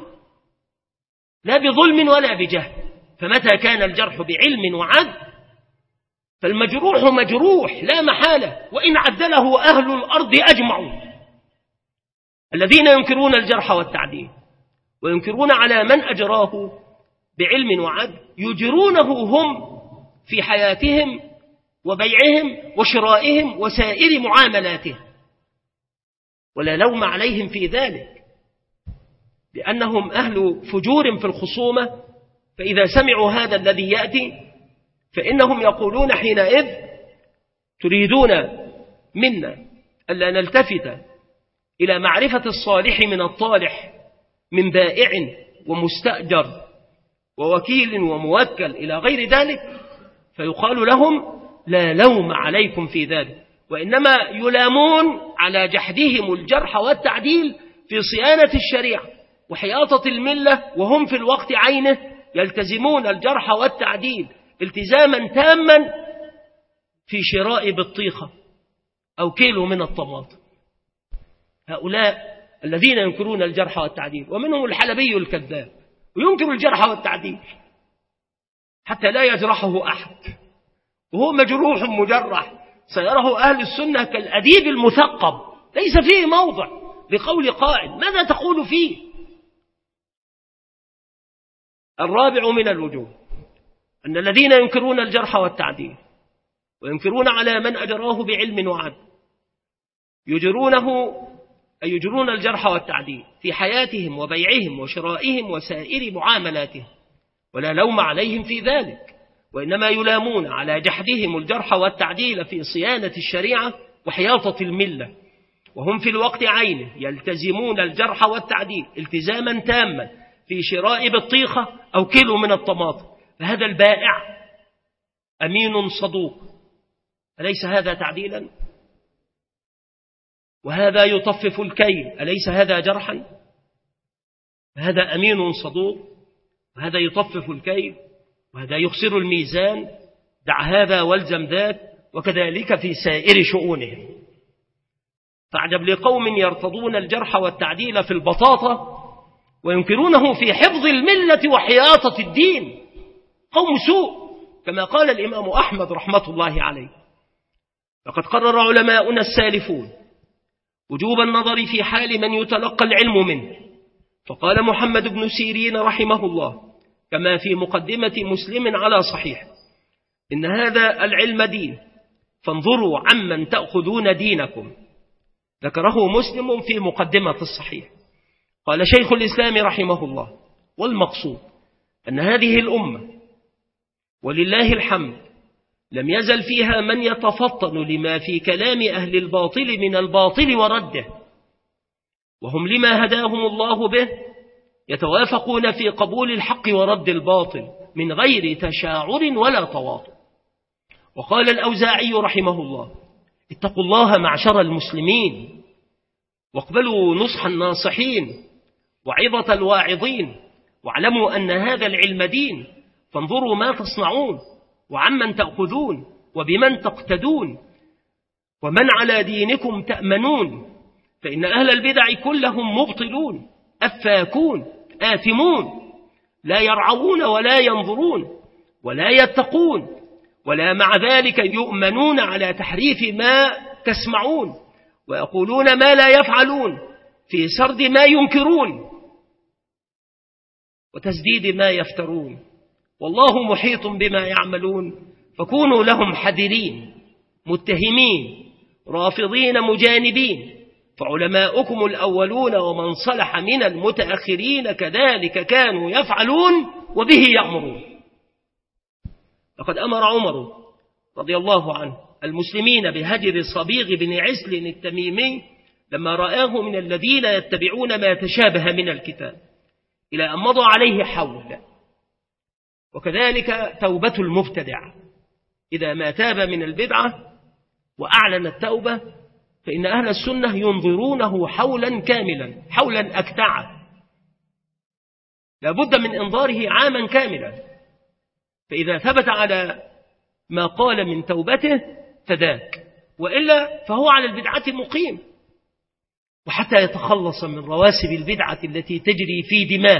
لا بظلم ولا بجهل. فمتى كان الجرح بعلم وعدل فالمجروح مجروح لا محالة، وإن عدله أهل الأرض أجمعون. الذين ينكرون الجرح والتعديل وينكرون على من أجراه بعلم وعدل يجرونه هم في حياتهم وبيعهم وشرائهم وسائر معاملاتهم، ولا لوم عليهم في ذلك، لأنهم أهل فجور في الخصومة. فإذا سمعوا هذا الذي يأتي فإنهم يقولون حينئذ: تريدون منا ألا نلتفت إلى معرفة الصالح من الطالح، من بائع ومستأجر ووكيل وموكل إلى غير ذلك. فيقال لهم: لا لوم عليكم في ذلك، وإنما يلامون على جحدهم الجرح والتعديل في صيانة الشريعة وحياطة الملة، وهم في الوقت عينه يلتزمون الجرح والتعديل التزاما تاما في شراء بطيخة أو كيلو من الطماطم. هؤلاء الذين ينكرون الجرح والتعديل، ومنهم الحلبي الكذاب وينكر الجرح والتعديل حتى لا يجرحه أحد، وهو مجروح مجرح سيره أهل السنة كالأديب المثقب ليس فيه موضع لقول قائل. ماذا تقول فيه؟ الرابع من الوجوه أن الذين ينكرون الجرح والتعديل وينكرون على من أجراه بعلم وعدل يجرونه أي يجرون الجرح والتعديل في حياتهم وبيعهم وشرائهم وسائر معاملاتهم، ولا لوم عليهم في ذلك، وإنما يلامون على جحدهم الجرح والتعديل في صيانة الشريعة وحياطة الملة، وهم في الوقت عينه يلتزمون الجرح والتعديل التزاما تاما في شراء بطيخة أو كيلو من الطماطم. فهذا البائع أمين صدوق، أليس هذا تعديلا؟ وهذا يطفف الكيل، أليس هذا جرحا؟ هذا أمين صدوق، وهذا يطفف الكيل، وهذا يخسر الميزان، دع هذا والزم ذاك، وكذلك في سائر شؤونهم. فاعجب لقوم يرتضون الجرح والتعديل في البطاطا وينكرونه في حفظ الملة وحياطة الدين. قوم سوء، كما قال الإمام أحمد رحمة الله عليه: لقد قرر علماؤنا السالفون وجوب النظر في حال من يتلقى العلم منه، فقال محمد بن سيرين رحمه الله كما في مقدمة مسلم على صحيح: إن هذا العلم دين، فانظروا عمن تأخذون دينكم. ذكره مسلم في مقدمة الصحيح. قال شيخ الإسلام رحمه الله: والمقصود أن هذه الأمة ولله الحمد لم يزل فيها من يتفطن لما في كلام أهل الباطل من الباطل ورده، وهم لما هداهم الله به يتوافقون في قبول الحق ورد الباطل من غير تشاعر ولا تواطؤ. وقال الأوزاعي رحمه الله: اتقوا الله معشر المسلمين، واقبلوا نصح الناصحين وعظة الواعظين، واعلموا أن هذا العلم دين، فانظروا ما تصنعون وعمن تأخذون وبمن تقتدون ومن على دينكم تأمنون، فإن أهل البدع كلهم مبطلون أفاكون آثمون، لا يرعون ولا ينظرون ولا يتقون، ولا مع ذلك يؤمنون على تحريف ما تسمعون، ويقولون ما لا يفعلون في سرد ما ينكرون وتسديد ما يفترون، والله محيط بما يعملون، فكونوا لهم حذرين متهمين رافضين مجانبين، فعلماؤكم الأولون ومن صلح من المتأخرين كذلك كانوا يفعلون وبه يأمرون. لقد أمر عمر رضي الله عنه المسلمين بهجر صبيغ بن عسل التميمي لما رآه من الذين يتبعون ما تشابه من الكتاب، إلى أن مضى عليه حول. وكذلك توبة المبتدع إذا ما تاب من البدعة وأعلن التوبة، فإن أهل السنة ينظرونه حولا كاملا، حولا أكتعا، لابد من إنظاره عاما كاملا، فإذا ثبت على ما قال من توبته فذاك، وإلا فهو على البدعة مقيم، وحتى يتخلص من رواسب البدعة التي تجري في دماه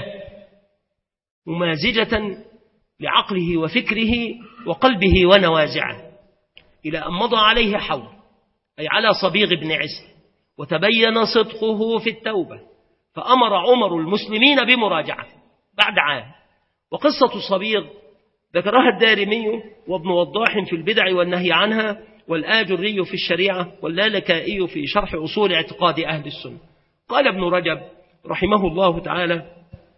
ممازجة لعقله وفكره وقلبه ونوازعه، إلى أن مضى عليه حول، أي على صبيغ بن عسل، وتبين صدقه في التوبة، فأمر عمر المسلمين بمراجعته بعد عام. وقصة صبيغ ذكرها الدارمي وابن وضاح في البدع والنهي عنها، والآجري في الشريعة، واللالكائي في شرح أصول اعتقاد أهل السنة. قال ابن رجب رحمه الله تعالى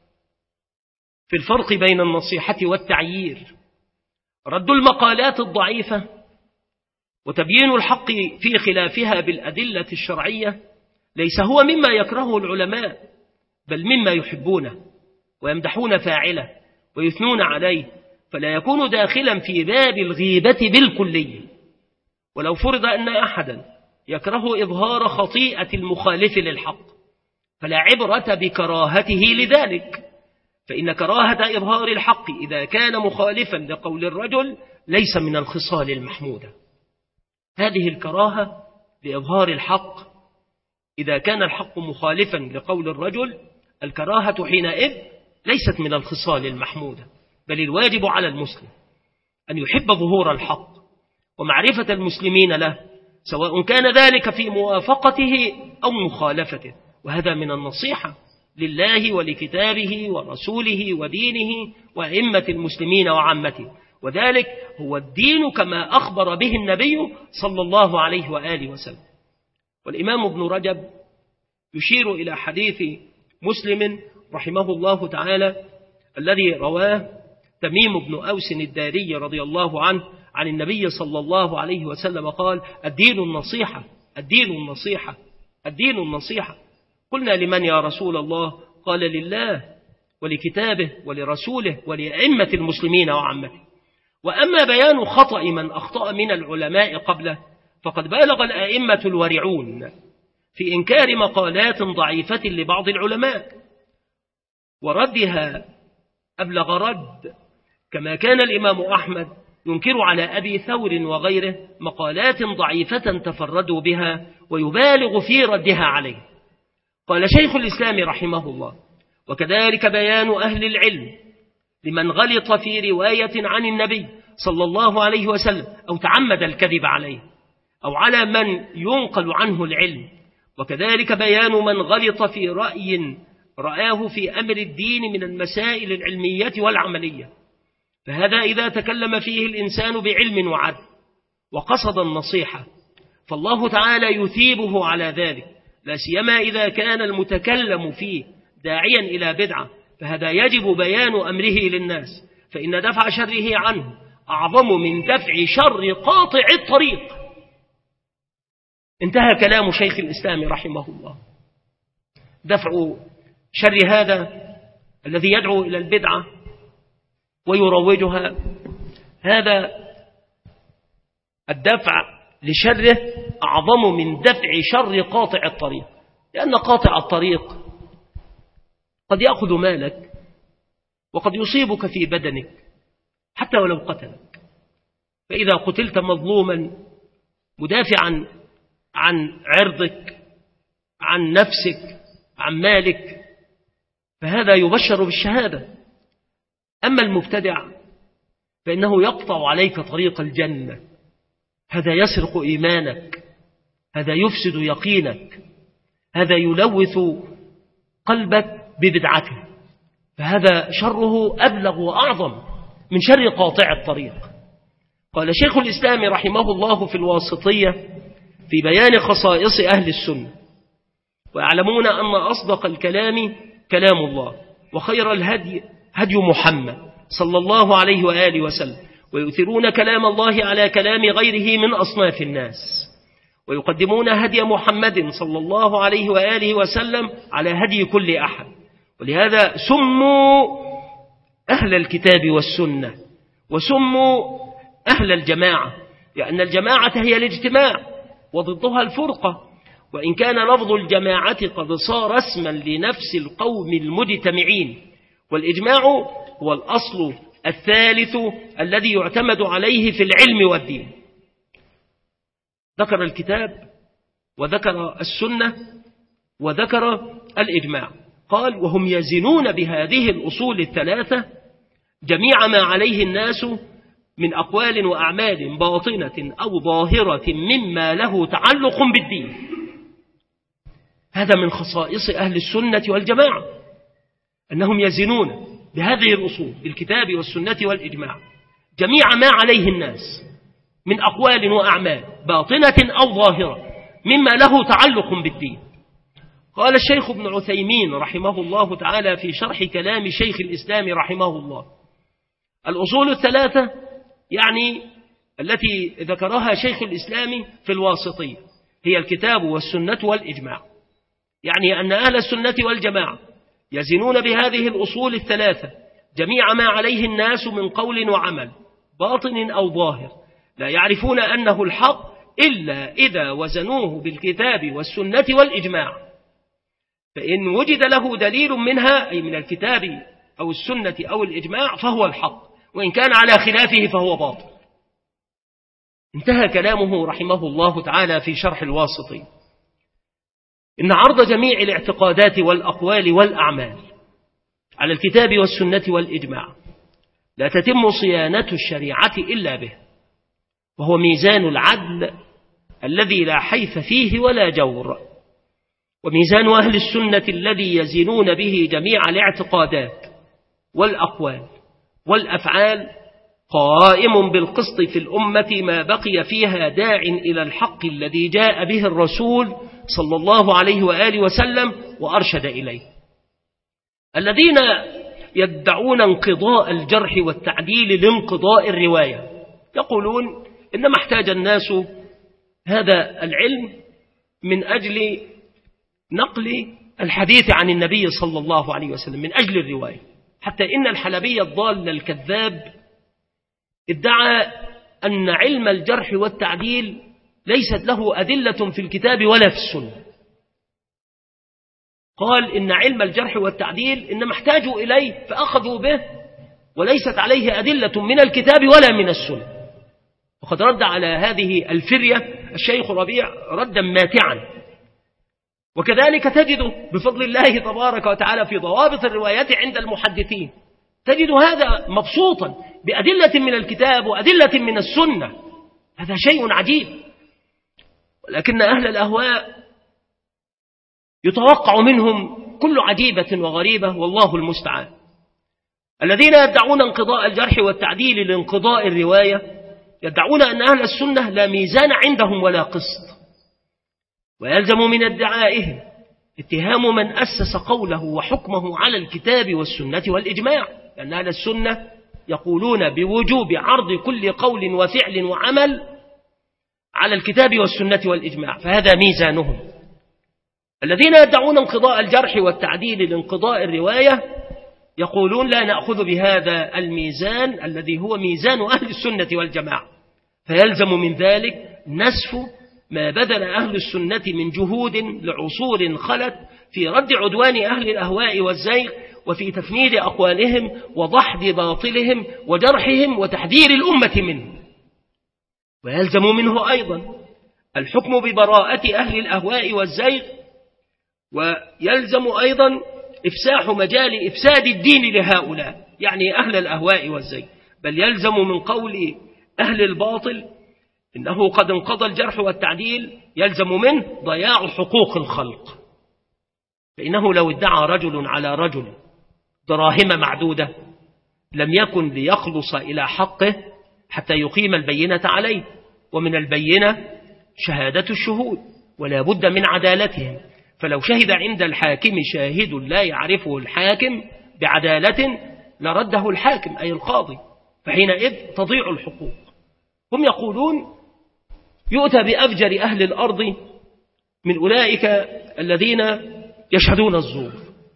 في الفرق بين النصيحة والتعيير: رد المقالات الضعيفة وتبيين الحق في خلافها بالأدلة الشرعية ليس هو مما يكرهه العلماء، بل مما يحبونه ويمدحون فاعله ويثنون عليه، فلا يكون داخلا في باب الغيبة بالكلية. ولو فرض أن أحدا يكره إظهار خطيئة المخالف للحق فلا عبرة بكراهته لذلك، فإن كراهة إظهار الحق إذا كان مخالفا لقول الرجل ليس من الخصال المحمودة. هذه الكراهة لإظهار الحق إذا كان الحق مخالفا لقول الرجل، الكراهة حينئذ ليست من الخصال المحمودة، بل الواجب على المسلم أن يحب ظهور الحق ومعرفة المسلمين له، سواء كان ذلك في موافقته أو مخالفته، وهذا من النصيحة لله ولكتابه ورسوله ودينه وأئمة المسلمين وعامته، وذلك هو الدين كما أخبر به النبي صلى الله عليه وآله وسلم. والإمام ابن رجب يشير إلى حديث مسلم رحمه الله تعالى الذي رواه تميم بن أوس الداري رضي الله عنه عن النبي صلى الله عليه وسلم قال: الدين النصيحة، الدين النصيحة، الدين النصيحة. قلنا: لمن يا رسول الله؟ قال: لله ولكتابه ولرسوله ولأئمة المسلمين وعامته. وأما بيان خطأ من أخطأ من العلماء قبله فقد بالغ الآئمة الورعون في إنكار مقالات ضعيفة لبعض العلماء وردها أبلغ رد، كما كان الإمام أحمد ينكر على أبي ثور وغيره مقالات ضعيفة تفردوا بها ويبالغ في ردها عليه. قال شيخ الإسلام رحمه الله: وكذلك بيان أهل العلم لمن غلط في رواية عن النبي صلى الله عليه وسلم أو تعمد الكذب عليه أو على من ينقل عنه العلم، وكذلك بيان من غلط في رأي رآه في أمر الدين من المسائل العلمية والعملية، فهذا إذا تكلم فيه الإنسان بعلم وعدل وقصد النصيحة فالله تعالى يثيبه على ذلك، لا سيما إذا كان المتكلم فيه داعيا إلى بدعة، فهذا يجب بيان أمره للناس، فإن دفع شره عنه أعظم من دفع شر قاطع الطريق. انتهى كلام شيخ الإسلام رحمه الله. دفع شر هذا الذي يدعو إلى البدعة ويروجها، هذا الدفع لشره أعظم من دفع شر قاطع الطريق، لأن قاطع الطريق قد يأخذ مالك وقد يصيبك في بدنك حتى ولو قتلك، فإذا قتلت مظلوما مدافعا عن عرضك عن نفسك عن مالك فهذا يبشر بالشهادة. أما المبتدع فإنه يقطع عليك طريق الجنة، هذا يسرق إيمانك، هذا يفسد يقينك، هذا يلوث قلبك ببدعته، فهذا شره أبلغ وأعظم من شر قاطع الطريق. قال شيخ الإسلام رحمه الله في الواسطية في بيان خصائص أهل السنة: ويعلمون أن أصدق الكلام كلام الله، وخير الهدي هدي محمد صلى الله عليه وآله وسلم، ويؤثرون كلام الله على كلام غيره من أصناف الناس، ويقدمون هدي محمد صلى الله عليه وآله وسلم على هدي كل أحد، ولهذا سموا أهل الكتاب والسنة وسموا أهل الجماعة، لأن الجماعة هي الاجتماع وضدها الفرقة، وإن كان لفظ الجماعة قد صار اسما لنفس القوم المجتمعين، والإجماع هو الأصل الثالث الذي يعتمد عليه في العلم والدين. ذكر الكتاب وذكر السنة وذكر الإجماع، قال: وهم يزنون بهذه الأصول الثلاثة جميع ما عليه الناس من أقوال وأعمال باطنة أو ظاهرة مما له تعلق بالدين. هذا من خصائص أهل السنة والجماعة، أنهم يزنون بهذه الأصول بالكتاب والسنة والإجماع جميع ما عليه الناس من أقوال وأعمال باطنة أو ظاهرة مما له تعلق بالدين. قال الشيخ ابن عثيمين رحمه الله تعالى في شرح كلام شيخ الإسلام رحمه الله: الأصول الثلاثة يعني التي ذكرها شيخ الإسلام في الواسطية هي الكتاب والسنة والإجماع، يعني أن أهل السنة والجماعة يزنون بهذه الأصول الثلاثة جميع ما عليه الناس من قول وعمل باطن أو ظاهر، لا يعرفون أنه الحق إلا إذا وزنوه بالكتاب والسنة والإجماع، فإن وجد له دليل منها أي من الكتاب أو السنة أو الإجماع فهو الحق، وإن كان على خلافه فهو باطل. انتهى كلامه رحمه الله تعالى في شرح الواسطي: إن عرض جميع الاعتقادات والأقوال والأعمال على الكتاب والسنة والإجماع لا تتم صيانة الشريعة إلا به، وهو ميزان العدل الذي لا حيف فيه ولا جور، وميزان أهل السنة الذي يزنون به جميع الاعتقادات والأقوال والأفعال قائم بالقسط في الأمة ما بقي فيها داع إلى الحق الذي جاء به الرسول صلى الله عليه وآله وسلم وأرشد إليه. الذين يدعون انقضاء الجرح والتعديل لانقضاء الرواية يقولون إنما احتاج الناس هذا العلم من أجل نقل الحديث عن النبي صلى الله عليه وسلم من أجل الرواية، حتى إن الحلبي الضال الكذاب ادعى أن علم الجرح والتعديل ليست له أدلة في الكتاب ولا في السنة. قال إن علم الجرح والتعديل إنما احتاجوا إليه فأخذوا به وليست عليه أدلة من الكتاب ولا من السنة. وقد رد على هذه الفرية الشيخ ربيع ردا ماتعا. وكذلك تجد بفضل الله تبارك وتعالى في ضوابط الروايات عند المحدثين تجد هذا مبسوطا بأدلة من الكتاب وأدلة من السنة. هذا شيء عجيب. ولكن أهل الأهواء يتوقع منهم كل عجيبة وغريبة والله المستعان. الذين يدعون انقضاء الجرح والتعديل لانقضاء الرواية يدعون أن أهل السنة لا ميزان عندهم ولا قسط، ويلزم من ادعائهم اتهام من أسس قوله وحكمه على الكتاب والسنة والإجماع، لأن أهل السنة يقولون بوجوب عرض كل قول وفعل وعمل على الكتاب والسنة والإجماع، فهذا ميزانهم. الذين يدعون انقضاء الجرح والتعديل لانقضاء الرواية يقولون لا نأخذ بهذا الميزان الذي هو ميزان أهل السنة والجماعة، فيلزم من ذلك نسف ما بذل أهل السنة من جهود لعصور خلت في رد عدوان أهل الأهواء والزيغ وفي تفنيد أقوالهم وضحض باطلهم وجرحهم وتحذير الأمة منه. ويلزم منه أيضا الحكم ببراءة أهل الأهواء والزيغ، ويلزم أيضا إفساح مجال إفساد الدين لهؤلاء، يعني أهل الأهواء والزيغ، بل يلزم من قول أهل الباطل إنه قد انقضى الجرح والتعديل يلزم منه ضياع حقوق الخلق. فإنه لو ادعى رجل على رجل دراهم معدودة لم يكن ليخلص إلى حقه حتى يقيم البينة عليه، ومن البينة شهادة الشهود ولا بد من عدالتهم. فلو شهد عند الحاكم شاهد لا يعرفه الحاكم بعدالة لرده الحاكم أي القاضي، فحينئذ تضيع الحقوق. هم يقولون يؤتى بأفجر أهل الأرض من أولئك الذين يشهدون الزور،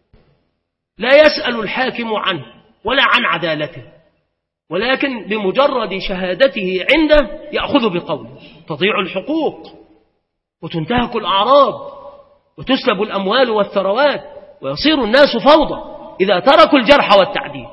لا يسأل الحاكم عنه ولا عن عدالته، ولكن بمجرد شهادته عنده يأخذ بقوله، تضيع الحقوق وتنتهك الأعراض وتسلب الأموال والثروات ويصير الناس فوضى إذا تركوا الجرح والتعديل.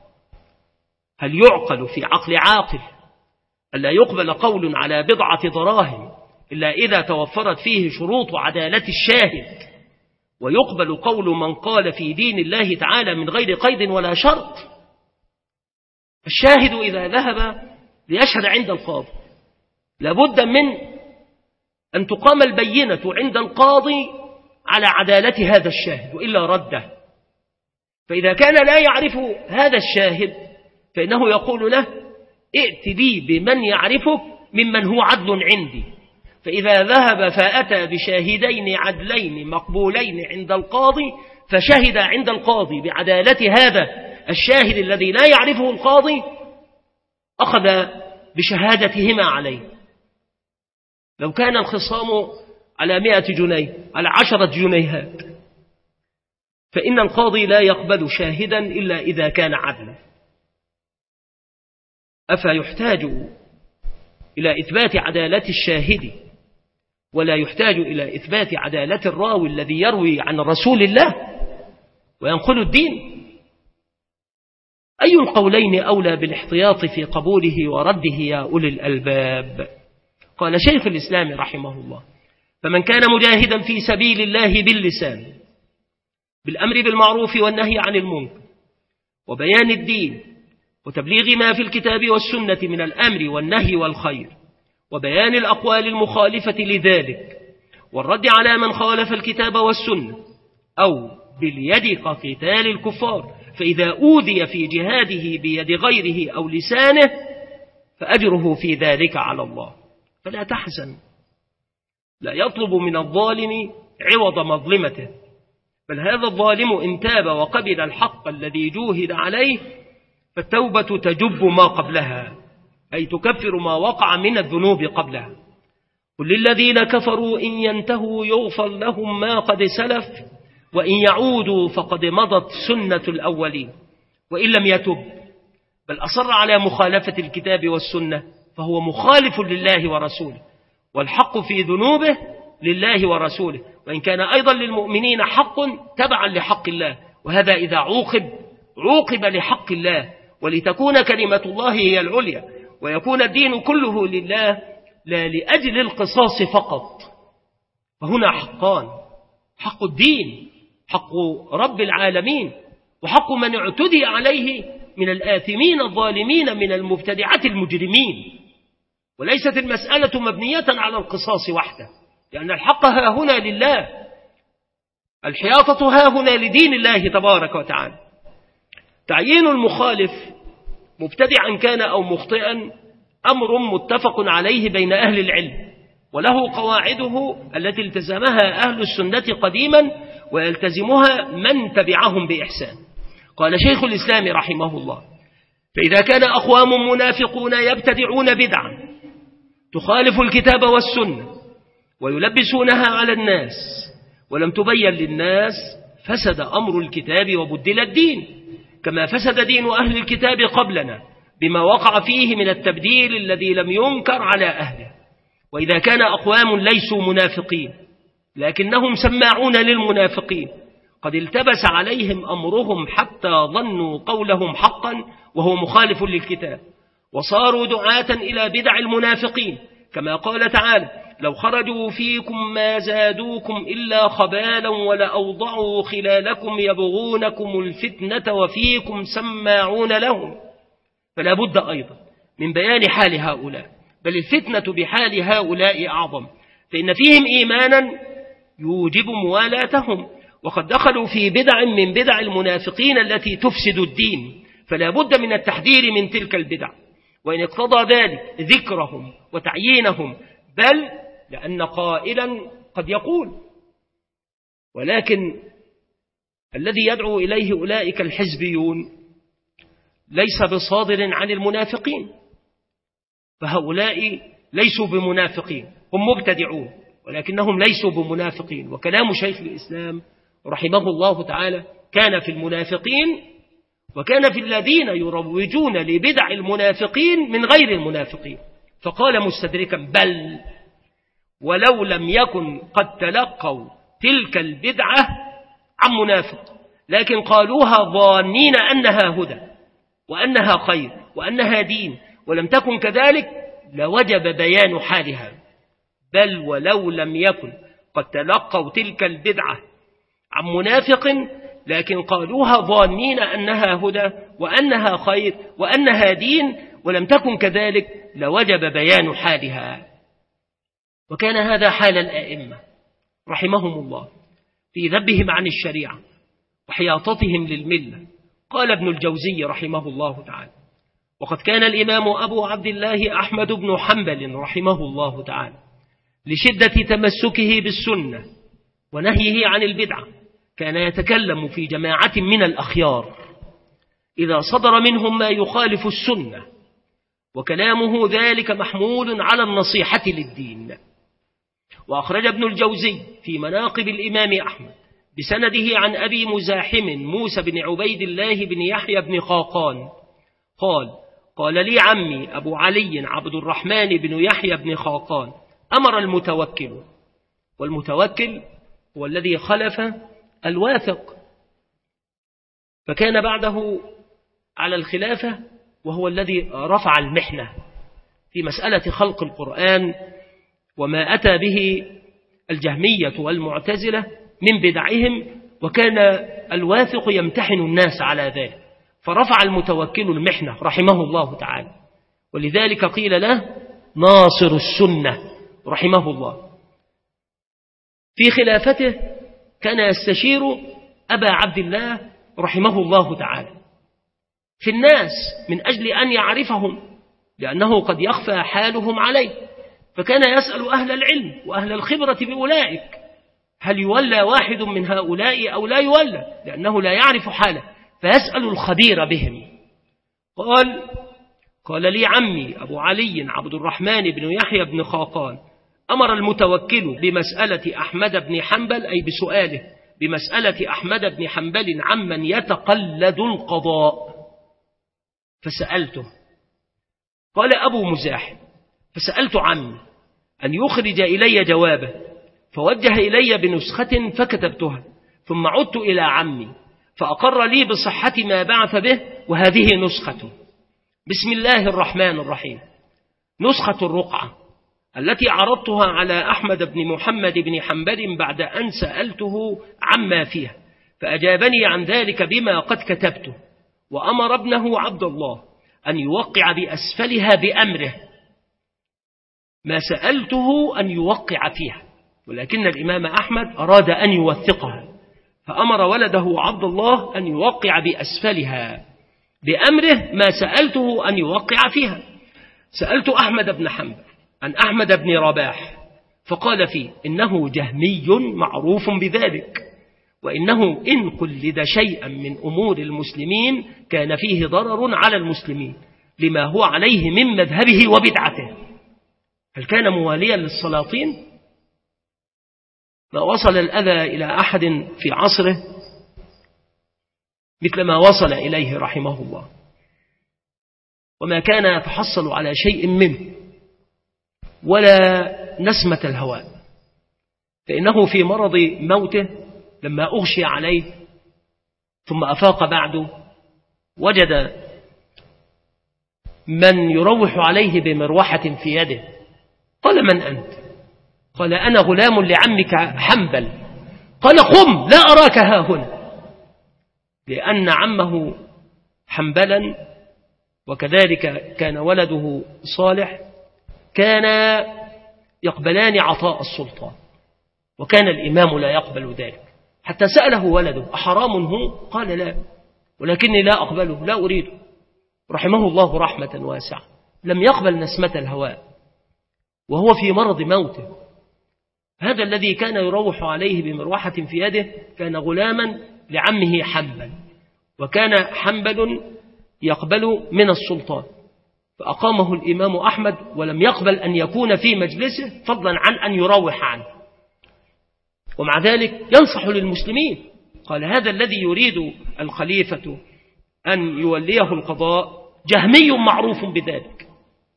هل يعقل في عقل عاقل ألا يقبل قول على بضعة دراهم إلا إذا توفرت فيه شروط عدالة الشاهد، ويقبل قول من قال في دين الله تعالى من غير قيد ولا شرط؟ الشاهد إذا ذهب ليشهد عند القاضي لابد من أن تقام البينة عند القاضي على عدالة هذا الشاهد وإلا رده. فإذا كان لا يعرف هذا الشاهد فإنه يقول له ائت بي بمن يعرفك ممن هو عدل عندي. فإذا ذهب فأتى بشاهدين عدلين مقبولين عند القاضي فشهد عند القاضي بعدالة هذا الشاهد الذي لا يعرفه القاضي أخذ بشهادتهما عليه. لو كان الخصام على مئة جنيه على عشرة جنيهات فإن القاضي لا يقبل شاهدا إلا إذا كان عدلا. أفيحتاج إلى إثبات عدالة الشاهد ولا يحتاج إلى إثبات عدالة الراوي الذي يروي عن رسول الله وينقل الدين؟ أي القولين أولى بالاحتياط في قبوله ورده يا أولي الألباب؟ قال شيخ الإسلام رحمه الله: فمن كان مجاهدا في سبيل الله باللسان بالأمر بالمعروف والنهي عن المنكر وبيان الدين وتبليغ ما في الكتاب والسنة من الأمر والنهي والخير وبيان الأقوال المخالفة لذلك والرد على من خالف الكتاب والسنة أو باليد كقتال الكفار، فإذا أوذي في جهاده بيد غيره أو لسانه فأجره في ذلك على الله. فلا تحزن، لا يطلب من الظالم عوض مظلمته، بل هذا الظالم إن تاب وقبل الحق الذي جوهد عليه فالتوبة تجب ما قبلها، أي تكفر ما وقع من الذنوب قبلها. قل للذين كفروا إن ينتهوا يغفر لهم ما قد سلف وإن يعودوا فقد مضت سنة الأولين وإن لم يتب بل أصر على مخالفة الكتاب والسنة فهو مخالف لله ورسوله، والحق في ذنوبه لله ورسوله، وإن كان أيضا للمؤمنين حق تبعا لحق الله، وهذا إذا عوقب عوقب لحق الله، ولتكون كلمة الله هي العليا، ويكون الدين كله لله لا لأجل القصاص فقط. فهنا حقان: حق الدين، حق رب العالمين، وحق من اعتدي عليه من الآثمين الظالمين من المبتدعة المجرمين. وليست المسألة مبنية على القصاص وحده، لأن الحق ها هنا لله، الحياطة ها هنا لدين الله تبارك وتعالى. تعيين المخالف مبتدعا كان أو مخطئا أمر متفق عليه بين أهل العلم، وله قواعده التي التزمها أهل السنة قديما ويلتزمها من تبعهم بإحسان. قال شيخ الإسلام رحمه الله: فإذا كان أقوام منافقون يبتدعون بدعا تخالف الكتاب والسنة ويلبسونها على الناس ولم تبين للناس، فسد أمر الكتاب وبدل الدين، كما فسد دين أهل الكتاب قبلنا بما وقع فيه من التبديل الذي لم ينكر على أهله. وإذا كان أقوام ليسوا منافقين لكنهم سماعون للمنافقين قد التبس عليهم أمرهم حتى ظنوا قولهم حقا وهو مخالف للكتاب، وصاروا دعاة إلى بدع المنافقين، كما قال تعالى: لو خرجوا فيكم ما زادوكم إلا خبالا ولأوضعوا خلالكم يبغونكم الفتنة وفيكم سماعون لهم. فلا بد أيضا من بيان حال هؤلاء، بل الفتنة بحال هؤلاء أعظم، فإن فيهم إيمانا يوجب موالاتهم، وقد دخلوا في بدع من بدع المنافقين التي تفسد الدين، فلا بد من التحذير من تلك البدع، وإن اقتضى ذلك ذكرهم وتعيينهم، بل لأن قائلا قد يقول: ولكن الذي يدعو إليه أولئك الحزبيون ليس بصادر عن المنافقين، فهؤلاء ليسوا بمنافقين، هم مبتدعون ولكنهم ليسوا بمنافقين. وكلام شيخ الإسلام رحمه الله تعالى كان في المنافقين وكان في الذين يروجون لبدع المنافقين من غير المنافقين، فقال مستدركا: بل ولو لم يكن قد تلقوا تلك البدعة عن منافق، لكن قالوها ظانين أنها هدى وأنها خير وأنها دين، ولم تكن كذلك لوجب بيان حالها. بل ولو لم يكن قد تلقوا تلك البدعة عن منافق، لكن قالوها ظانين أنها هدى وأنها خير وأنها دين، ولم تكن كذلك لوجب بيان حالها. وكان هذا حال الآئمة رحمهم الله في ذبهم عن الشريعة وحياطتهم للملة. قال ابن الجوزي رحمه الله تعالى: وقد كان الإمام أبو عبد الله أحمد بن حنبل رحمه الله تعالى لشدة تمسكه بالسنة ونهيه عن البدعة كان يتكلم في جماعة من الأخيار إذا صدر منهم ما يخالف السنة، وكلامه ذلك محمول على النصيحة للدين. وأخرج ابن الجوزي في مناقب الإمام أحمد بسنده عن أبي مزاحم موسى بن عبيد الله بن يحيى بن خاقان قال: قال لي عمي أبو علي عبد الرحمن بن يحيى بن خاقان: أمر المتوكل، والمتوكل هو الذي خلف الواثق، فكان بعده على الخلافة، وهو الذي رفع المحنة في مسألة خلق القرآن وما أتى به الجهمية والمعتزلة من بدعهم، وكان الواثق يمتحن الناس على ذلك، فرفع المتوكل المحنة رحمه الله تعالى، ولذلك قيل له ناصر السنة رحمه الله. في خلافته كان يستشير أبا عبد الله رحمه الله تعالى في الناس من أجل أن يعرفهم، لأنه قد يخفى حالهم عليه، فكان يسأل أهل العلم وأهل الخبرة بأولئك هل يولى واحد من هؤلاء أو لا يولى، لأنه لا يعرف حاله، فيسأل الخبير بهم. قال: قال لي عمي أبو علي عبد الرحمن بن يحيى بن خاقان: أمر المتوكل بمسألة أحمد بن حنبل، أي بسؤاله بمسألة أحمد بن حنبل عمن يتقلد القضاء، فسألته. قال أبو مزاحم: فسألت عمي أن يخرج إلي جوابه، فوجه إلي بنسخة فكتبتها، ثم عدت إلى عمي فأقر لي بصحة ما بعث به، وهذه نسخة. بسم الله الرحمن الرحيم. نسخة الرقعة التي عرضتها على أحمد بن محمد بن حنبل بعد أن سألته عما فيها، فأجابني عن ذلك بما قد كتبته، وأمر ابنه عبد الله أن يوقع بأسفلها بأمره ما سألته أن يوقع فيها، ولكن الإمام أحمد أراد أن يوثقها، فأمر ولده عبد الله أن يوقع بأسفلها بأمره ما سألته أن يوقع فيها. سألت أحمد بن حنبل عن أحمد بن رباح فقال فيه: إنه جهمي معروف بذلك، وإنه إن قلد شيئا من أمور المسلمين كان فيه ضرر على المسلمين لما هو عليه من مذهبه وبدعته. هل كان مواليا للسلاطين؟ ما وصل الأذى إلى أحد في عصره مثل ما وصل إليه رحمه الله، وما كان يتحصل على شيء منه ولا نسمة الهواء، فإنه في مرض موته لما أغشي عليه ثم أفاق بعده وجد من يروح عليه بمروحة في يده. قال: من أنت؟ قال: أنا غلام لعمك حنبل. قال: قم، لا أراك ها هنا. لأن عمه حنبلا وكذلك كان ولده صالح كان يقبلان عطاء السلطان، وكان الإمام لا يقبل ذلك، حتى سأله ولده: أحرام هو؟ قال: لا، ولكني لا أقبله، لا أريده. رحمه الله رحمة واسعة، لم يقبل نسمة الهواء وهو في مرض موته. هذا الذي كان يروح عليه بمروحة في يده كان غلاما لعمه حنبل، وكان حنبل يقبل من السلطان، فأقامه الإمام أحمد ولم يقبل أن يكون في مجلسه فضلا عن أن يروح عنه، ومع ذلك ينصح للمسلمين. قال: هذا الذي يريد الخليفة أن يوليه القضاء جهمي معروف بذلك،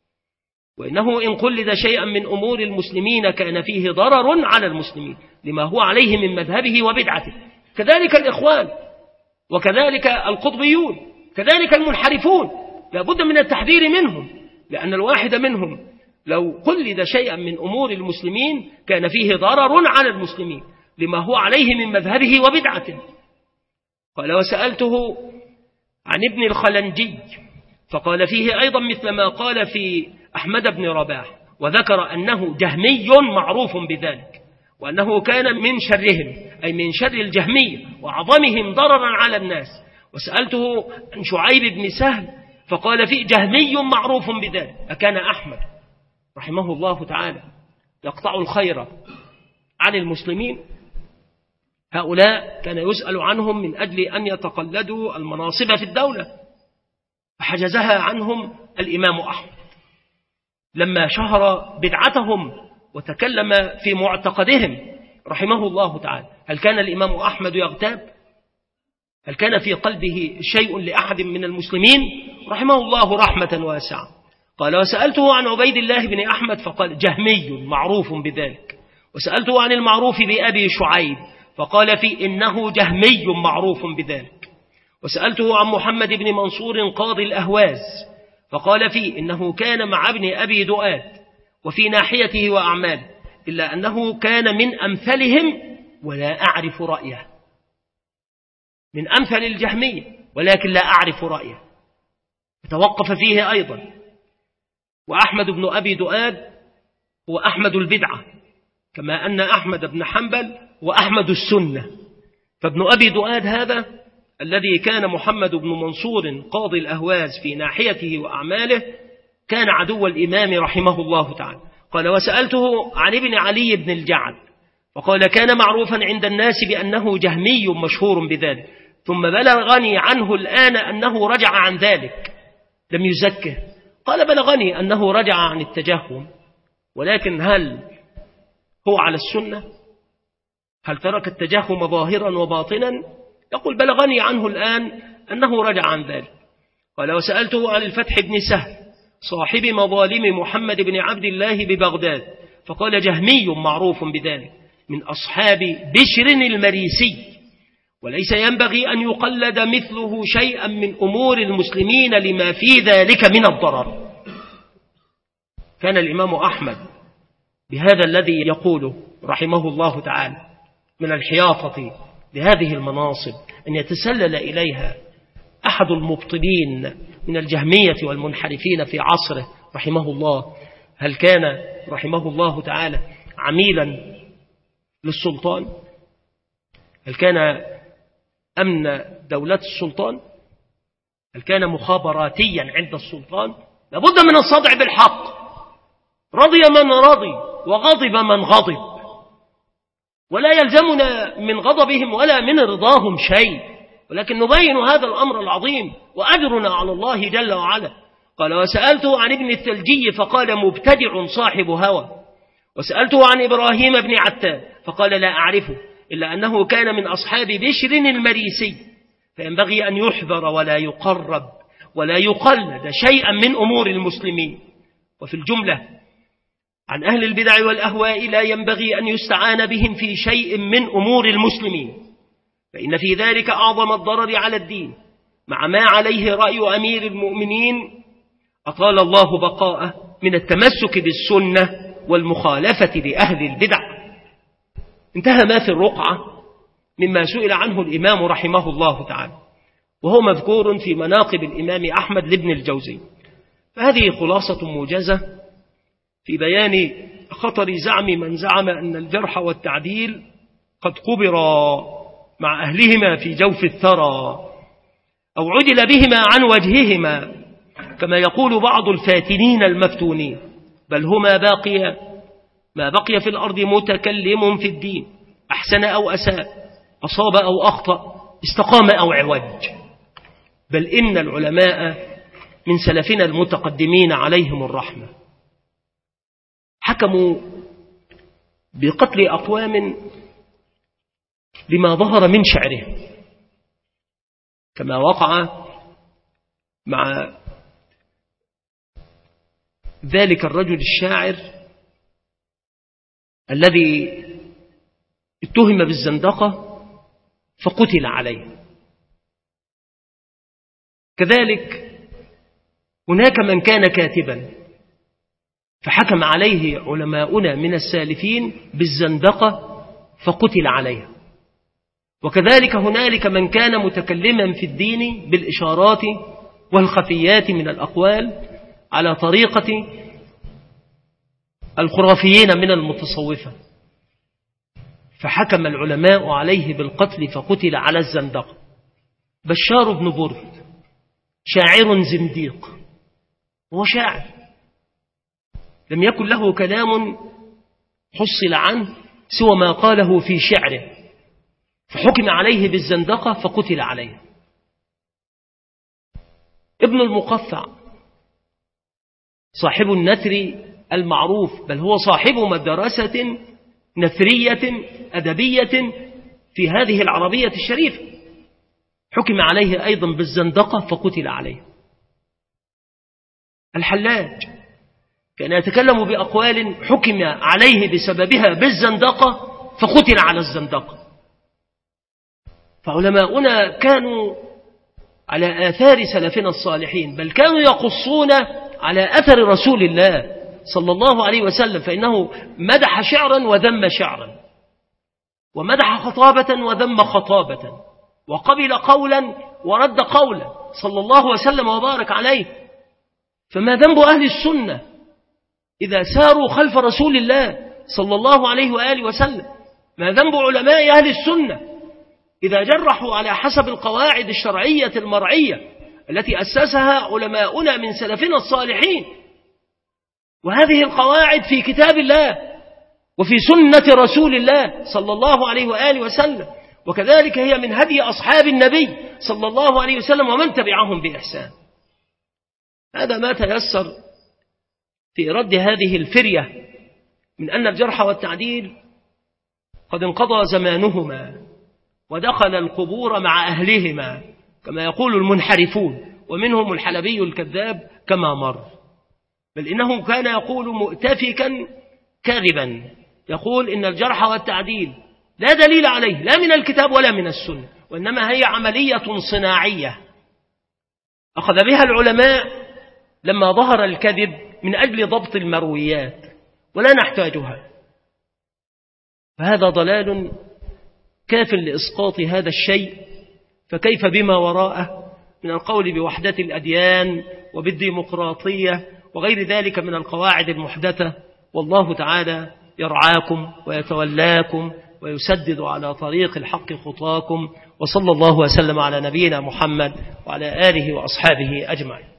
وإنه إن قلد شيئا من أمور المسلمين كان فيه ضرر على المسلمين لما هو عليه من مذهبه وبدعته. كذلك الإخوان، وكذلك القطبيون، كذلك المنحرفون، لا بد من التحذير منهم، لأن الواحد منهم لو قلد شيئا من أمور المسلمين كان فيه ضرر على المسلمين لما هو عليه من مذهبه وبدعته. قال: وسألته عن ابن الخلنجي فقال فيه أيضا مثل ما قال في أحمد بن رباح، وذكر أنه جهمي معروف بذلك، وأنه كان من شرهم أي من شر الجهمية وعظمهم ضررا على الناس. وسألته عن شعيب بن سهل فقال فيه جهمي معروف بذلك. أكان أحمد رحمه الله تعالى يقطع الخير عن المسلمين؟ هؤلاء كان يسأل عنهم من أجل أن يتقلدوا المناصب في الدولة، فحجزها عنهم الإمام أحمد لما شهر بدعتهم وتكلم في معتقدهم رحمه الله تعالى. هل كان الإمام أحمد يغتاب؟ هل كان في قلبه شيء لأحد من المسلمين؟ رحمه الله رحمة واسعة. قال: وسألته عن عبيد الله بن أحمد فقال جهمي معروف بذلك. وسألته عن المعروف بأبي شعيب فقال في إنه جهمي معروف بذلك. وسألته عن محمد بن منصور قاضي الأهواز فقال في إنه كان مع ابن أبي دؤاد وفي ناحيته وأعماله، إلا أنه كان من أمثلهم ولا أعرف رأيه، من أمثل الجهمية ولكن لا أعرف رأيه، توقف فيه أيضا. وأحمد بن أبي دؤاد هو أحمد البدعة، كما أن أحمد بن حنبل وأحمد السنة. فابن أبي دؤاد هذا الذي كان محمد بن منصور قاضي الأهواز في ناحيته وأعماله كان عدو الإمام رحمه الله تعالى. قال: وسألته عن ابن علي بن الجعد وقال كان معروفا عند الناس بأنه جهمي مشهور بذلك، ثم بلغني عنه الآن أنه رجع عن ذلك لم يزكه. قال: بلغني أنه رجع عن التجهم، ولكن هل هو على السنة؟ هل ترك التجهم ظاهرا وباطنا؟ يقول: بلغني عنه الآن أنه رجع عن ذلك. قال وسألته عن الفتح بن سهل صاحب مظالم محمد بن عبد الله ببغداد، فقال جهمي معروف بذلك من أصحاب بشر المريسي، وليس ينبغي أن يقلد مثله شيئا من أمور المسلمين لما في ذلك من الضرر. كان الإمام أحمد بهذا الذي يقوله رحمه الله تعالى من الحياطة لهذه المناصب أن يتسلل إليها أحد المبطلين من الجهمية والمنحرفين في عصره رحمه الله. هل كان رحمه الله تعالى عميلا للسلطان؟ هل كان أمن دولة السلطان؟ هل كان مخابراتيا عند السلطان؟ لابد من الصدع بالحق، رضي من رضي وغضب من غضب، ولا يلزمنا من غضبهم ولا من رضاهم شيء، ولكن نبين هذا الأمر العظيم وأجرنا على الله جل وعلا. قال وسألته عن ابن الثلجي فقال مبتدع صاحب هوى، وسألته عن إبراهيم بن عتاب فقال لا أعرفه إلا أنه كان من أصحاب بشر المريسي، فينبغي أن يحذر ولا يقرب ولا يقلد شيئا من أمور المسلمين. وفي الجملة عن أهل البدع والأهواء لا ينبغي أن يستعان بهم في شيء من أمور المسلمين، فإن في ذلك أعظم الضرر على الدين، مع ما عليه رأي أمير المؤمنين أطال الله بقاءه من التمسك بالسنة والمخالفة لأهل البدع. انتهى ما في الرقعة مما سئل عنه الإمام رحمه الله تعالى، وهو مذكور في مناقب الإمام أحمد لابن الجوزي. فهذه خلاصة موجزة في بيان خطر زعم من زعم أن الجرح والتعديل قد قبرا مع أهلهما في جوف الثرى، أو عدل بهما عن وجههما كما يقول بعض الفاتنين المفتونين، بل هما باقيا ما بقي في الأرض متكلم في الدين، أحسن أو أساء، أصاب أو أخطأ، استقام أو عوج. بل إن العلماء من سلفنا المتقدمين عليهم الرحمة حكموا بقتل أقوام لما ظهر من شعرهم، كما وقع مع ذلك الرجل الشاعر الذي اتهم بالزندقة فقتل عليه. كذلك هناك من كان كاتبا فحكم عليه علماؤنا من السالفين بالزندقة فقتل عليه. وكذلك هنالك من كان متكلما في الدين بالإشارات والخفيات من الأقوال على طريقة الخرافيين من المتصوفة، فحكم العلماء عليه بالقتل فقتل على الزندقة. بشار بن برد شاعر زنديق، هو شاعر لم يكن له كلام حصل عنه سوى ما قاله في شعره، فحكم عليه بالزندقة فقتل عليه. ابن المقفع صاحب النثر المعروف، بل هو صاحب مدرسة نثرية أدبية في هذه العربية الشريفة، حكم عليه أيضا بالزندقة فقتل عليه. الحلاج كان يتكلم بأقوال حكم عليه بسببها بالزندقة فقتل على الزندقة. فعلماؤنا كانوا على آثار سلفنا الصالحين، بل كانوا يقصون على أثر رسول الله صلى الله عليه وسلم، فإنه مدح شعرا وذم شعرا، ومدح خطابة وذم خطابة، وقبل قولا ورد قولا صلى الله وسلم وبارك عليه. فما ذنب أهل السنة إذا ساروا خلف رسول الله صلى الله عليه وآله وسلم؟ ما ذنب علماء أهل السنة إذا جرحوا على حسب القواعد الشرعية المرعية التي أسسها علماؤنا من سلفنا الصالحين؟ وهذه القواعد في كتاب الله وفي سنة رسول الله صلى الله عليه وآله وسلم، وكذلك هي من هدي أصحاب النبي صلى الله عليه وسلم ومن تبعهم بإحسان. هذا ما تيسر في رد هذه الفرية من أن الجرح والتعديل قد انقضى زمانهما ودخل القبور مع أهلهما كما يقول المنحرفون، ومنهم الحلبي الكذاب كما مر، بل إنه كان يقول مؤتفكا كاذبا، يقول إن الجرح والتعديل لا دليل عليه لا من الكتاب ولا من السنة، وإنما هي عملية صناعية أخذ بها العلماء لما ظهر الكذب من أجل ضبط المرويات، ولا نحتاجها. فهذا ضلال كاف لإسقاط هذا الشيء، فكيف بما وراءه من القول بوحدة الأديان وبالديمقراطية وغير ذلك من القواعد المحدثة. والله تعالى يرعاكم ويتولاكم ويسدد على طريق الحق خطاكم، وصلى الله وسلم على نبينا محمد وعلى آله وأصحابه أجمعين.